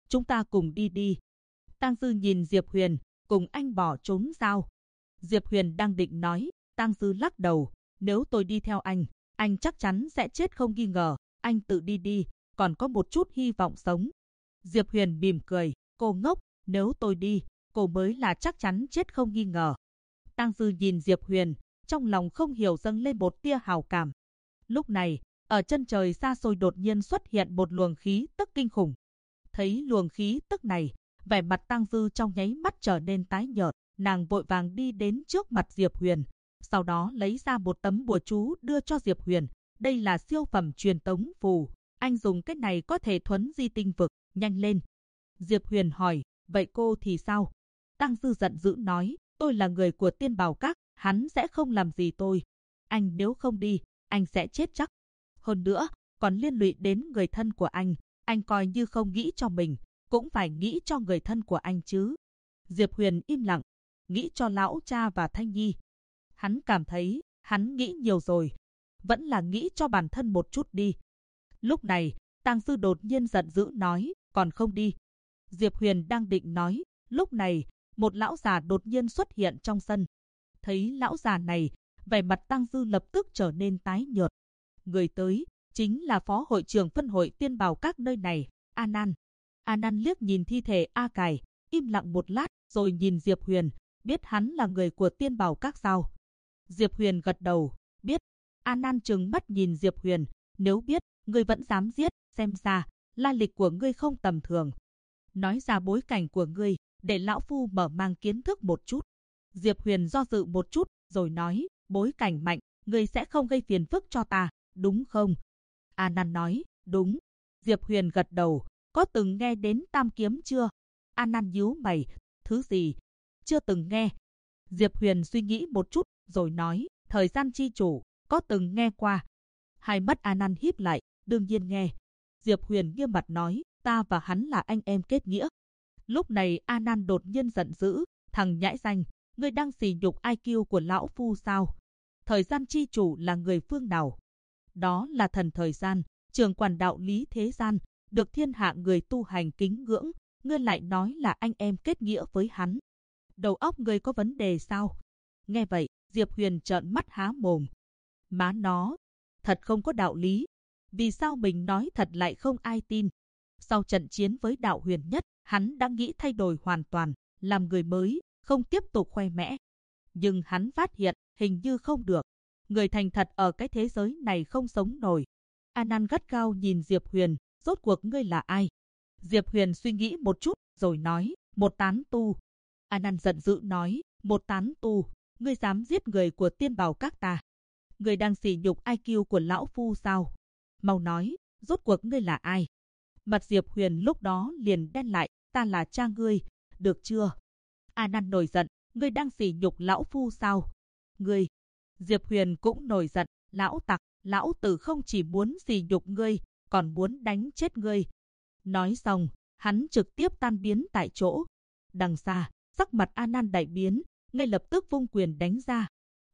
chúng ta cùng đi đi. Tang Dư nhìn Diệp Huyền, cùng anh bỏ trốn sao? Diệp Huyền đang định nói, Tang Dư lắc đầu, nếu tôi đi theo anh chắc chắn sẽ chết không nghi ngờ, anh tự đi đi, còn có một chút hy vọng sống. Diệp Huyền mỉm cười, cô ngốc, nếu tôi đi, cô mới là chắc chắn chết không nghi ngờ. Tang Dư nhìn Diệp Huyền, trong lòng không hiểu dâng lên một tia hào cảm. Lúc này, ở chân trời xa xôi đột nhiên xuất hiện một luồng khí tức kinh khủng. Thấy luồng khí tức này, vẻ mặt Tang Dư trong nháy mắt trở nên tái nhợt, nàng vội vàng đi đến trước mặt Diệp Huyền, sau đó lấy ra một tấm bùa chú đưa cho Diệp Huyền. Đây là siêu phẩm truyền tống phù, anh dùng cái này có thể thuấn di tinh vực, nhanh lên. Diệp Huyền hỏi, vậy cô thì sao? Tang Dư giận dữ nói, tôi là người của Tiên Bảo Các, hắn sẽ không làm gì tôi. Anh nếu không đi, anh sẽ chết chắc. Hơn nữa, còn liên lụy đến người thân của anh coi như không nghĩ cho mình, cũng phải nghĩ cho người thân của anh chứ. Diệp Huyền im lặng, nghĩ cho lão cha và Thanh Nhi. Hắn cảm thấy, hắn nghĩ nhiều rồi, vẫn là nghĩ cho bản thân một chút đi. Lúc này, Tang Dư đột nhiên giận dữ nói, còn không đi. Diệp Huyền đang định nói, lúc này, một lão già đột nhiên xuất hiện trong sân. Thấy lão già này, vẻ mặt Tang Dư lập tức trở nên tái nhợt. Người tới, chính là phó hội trưởng phân hội Tiên Bảo Các nơi này, A Nan. A Nan liếc nhìn thi thể A Cải, im lặng một lát, rồi nhìn Diệp Huyền, biết hắn là người của Tiên Bảo Các sao? Diệp Huyền gật đầu, biết. A Nan trừng mắt nhìn Diệp Huyền, nếu biết, ngươi vẫn dám giết, xem ra, lai lịch của ngươi không tầm thường. Nói ra bối cảnh của ngươi, để lão phu mở mang kiến thức một chút. Diệp Huyền do dự một chút, rồi nói, bối cảnh mạnh, ngươi sẽ không gây phiền phức cho ta, đúng không? A Nan nói, đúng. Diệp Huyền gật đầu, có từng nghe đến Tam Kiếm chưa? A Nan nhíu mày, thứ gì? Chưa từng nghe. Diệp Huyền suy nghĩ một chút, rồi nói, thời gian chi chủ, có từng nghe qua. Hai mắt A Nan híp lại, đương nhiên nghe. Diệp Huyền nghiêm mặt nói, ta và hắn là anh em kết nghĩa. Lúc này A Nan đột nhiên giận dữ, thằng nhãi danh, ngươi đang sỉ nhục IQ của lão phu sao? Thời gian chi chủ là người phương nào? Đó là thần thời gian, trưởng quản đạo lý thế gian, được thiên hạ người tu hành kính ngưỡng, ngươi lại nói là anh em kết nghĩa với hắn. Đầu óc ngươi có vấn đề sao? Nghe vậy, Diệp Huyền trợn mắt há mồm. Má nó, thật không có đạo lý. Vì sao mình nói thật lại không ai tin? Sau trận chiến với đạo huyền nhất, hắn đã nghĩ thay đổi hoàn toàn, làm người mới, không tiếp tục khoe mẽ. Nhưng hắn phát hiện, hình như không được. Người thành thật ở cái thế giới này không sống nổi. A Nan gắt gao nhìn Diệp Huyền, rốt cuộc ngươi là ai? Diệp Huyền suy nghĩ một chút, rồi nói, một tán tu. A Nan giận dữ nói, một tán tu, ngươi dám giết người của Tiên Bảo Các ta? Ngươi đang sỉ nhục IQ của lão phu sao? Mau nói, rốt cuộc ngươi là ai? Mặt Diệp Huyền lúc đó liền đen lại, ta là cha ngươi, được chưa? A Nan nổi giận, ngươi đang sỉ nhục lão phu sao? Ngươi! Diệp Huyền cũng nổi giận, lão tặc, lão tử không chỉ muốn sỉ nhục ngươi, còn muốn đánh chết ngươi. Nói xong, hắn trực tiếp tan biến tại chỗ. Đằng xa, sắc mặt A Nan đại biến, ngay lập tức vung quyền đánh ra.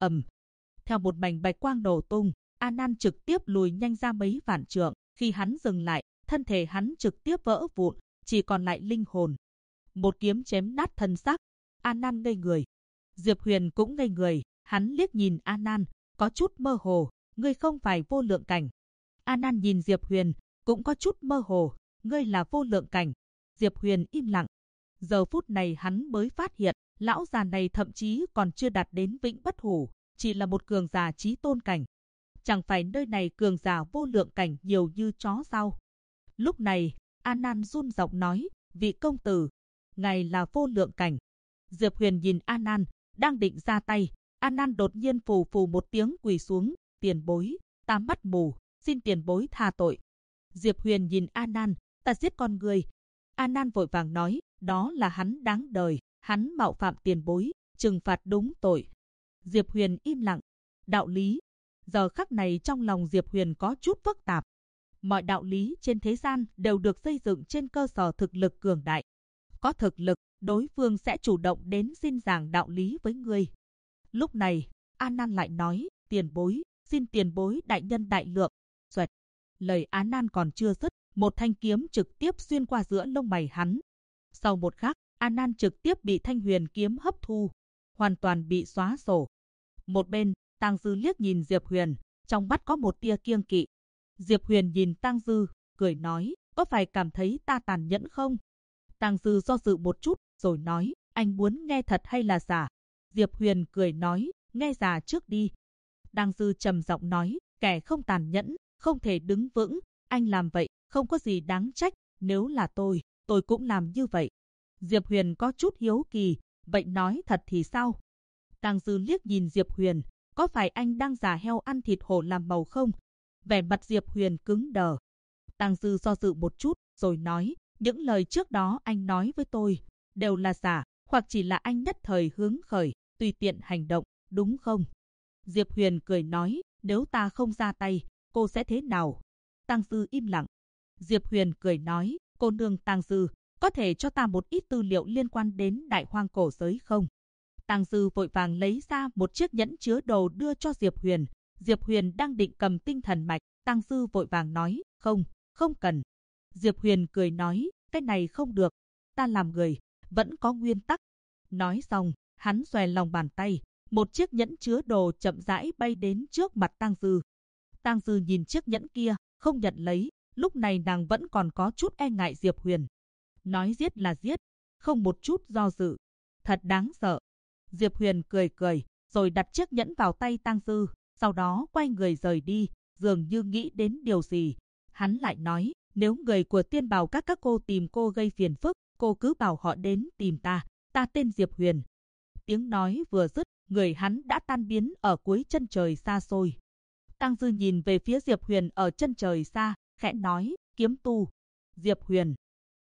Theo một mảnh bạch quang nổ tung, A Nan trực tiếp lùi nhanh ra mấy vạn trượng. Khi hắn dừng lại, thân thể hắn trực tiếp vỡ vụn, chỉ còn lại linh hồn. Một kiếm chém nát thân xác. A Nan ngây người. Diệp Huyền cũng ngây người, hắn liếc nhìn A Nan, có chút mơ hồ, ngươi không phải vô lượng cảnh. A Nan nhìn Diệp Huyền, cũng có chút mơ hồ, ngươi là vô lượng cảnh. Diệp Huyền im lặng. Giờ phút này hắn mới phát hiện, lão già này thậm chí còn chưa đạt đến vĩnh bất hủ, chỉ là một cường giả chí tôn cảnh. Chẳng phải nơi này cường giả vô lượng cảnh nhiều như chó sao? Lúc này, A Nan run giọng nói, vị công tử, ngài là vô lượng cảnh. Diệp Huyền nhìn A Nan, đang định ra tay. A Nan đột nhiên phù phù một tiếng quỳ xuống, tiền bối, ta mắt mù, xin tiền bối tha tội. Diệp Huyền nhìn A Nan, ta giết con người. A Nan vội vàng nói, đó là hắn đáng đời, hắn mạo phạm tiền bối, trừng phạt đúng tội. Diệp Huyền im lặng. Đạo lý. Giờ khắc này trong lòng Diệp Huyền có chút phức tạp. Mọi đạo lý trên thế gian đều được xây dựng trên cơ sở thực lực cường đại. Có thực lực, đối phương sẽ chủ động đến xin giảng đạo lý với ngươi. Lúc này, A Nan lại nói, tiền bối, xin tiền bối đại nhân đại lượng. Xoẹt. Lời A Nan còn chưa dứt, một thanh kiếm trực tiếp xuyên qua giữa lông mày hắn. Sau một khắc, An Nan trực tiếp bị thanh huyền kiếm hấp thu, hoàn toàn bị xóa sổ. Một bên, Tang Dư liếc nhìn Diệp Huyền, trong mắt có một tia kiêng kỵ. Diệp Huyền nhìn Tang Dư, cười nói, có phải cảm thấy ta tàn nhẫn không? Tang Dư do dự một chút, rồi nói, anh muốn nghe thật hay là giả? Diệp Huyền cười nói, nghe giả trước đi. Tang Dư trầm giọng nói, kẻ không tàn nhẫn, không thể đứng vững, anh làm vậy, không có gì đáng trách, nếu là tôi cũng làm như vậy. Diệp Huyền có chút hiếu kỳ, vậy nói thật thì sao? Tang Dư liếc nhìn Diệp Huyền, có phải anh đang giả heo ăn thịt hổ làm màu không? Vẻ mặt Diệp Huyền cứng đờ. Tang Dư do dự một chút, rồi nói, những lời trước đó anh nói với tôi, đều là giả, hoặc chỉ là anh nhất thời hứng khởi, tùy tiện hành động, đúng không? Diệp Huyền cười nói, nếu ta không ra tay, cô sẽ thế nào? Tang Dư im lặng. Diệp Huyền cười nói, cô nương Tang Dư, có thể cho ta một ít tư liệu liên quan đến Đại Hoang cổ giới không? Tang Dư vội vàng lấy ra một chiếc nhẫn chứa đồ đưa cho Diệp Huyền. Diệp Huyền đang định cầm tinh thần mạch, Tang Dư vội vàng nói, không cần. Diệp Huyền cười nói, cái này không được, ta làm người, vẫn có nguyên tắc. Nói xong, hắn xòe lòng bàn tay, một chiếc nhẫn chứa đồ chậm rãi bay đến trước mặt Tang Dư. Tang Dư nhìn chiếc nhẫn kia, không nhận lấy, lúc này nàng vẫn còn có chút e ngại Diệp Huyền. Nói giết là giết, không một chút do dự. Thật đáng sợ. Diệp Huyền cười, rồi đặt chiếc nhẫn vào tay Tang Dư, sau đó quay người rời đi, dường như nghĩ đến điều gì. Hắn lại nói, nếu người của Tiên Bảo các cô tìm cô gây phiền phức, cô cứ bảo họ đến tìm ta tên Diệp Huyền. Tiếng nói vừa dứt, người hắn đã tan biến ở cuối chân trời xa xôi. Tang Dư nhìn về phía Diệp Huyền ở chân trời xa, khẽ nói, kiếm tu. Diệp Huyền,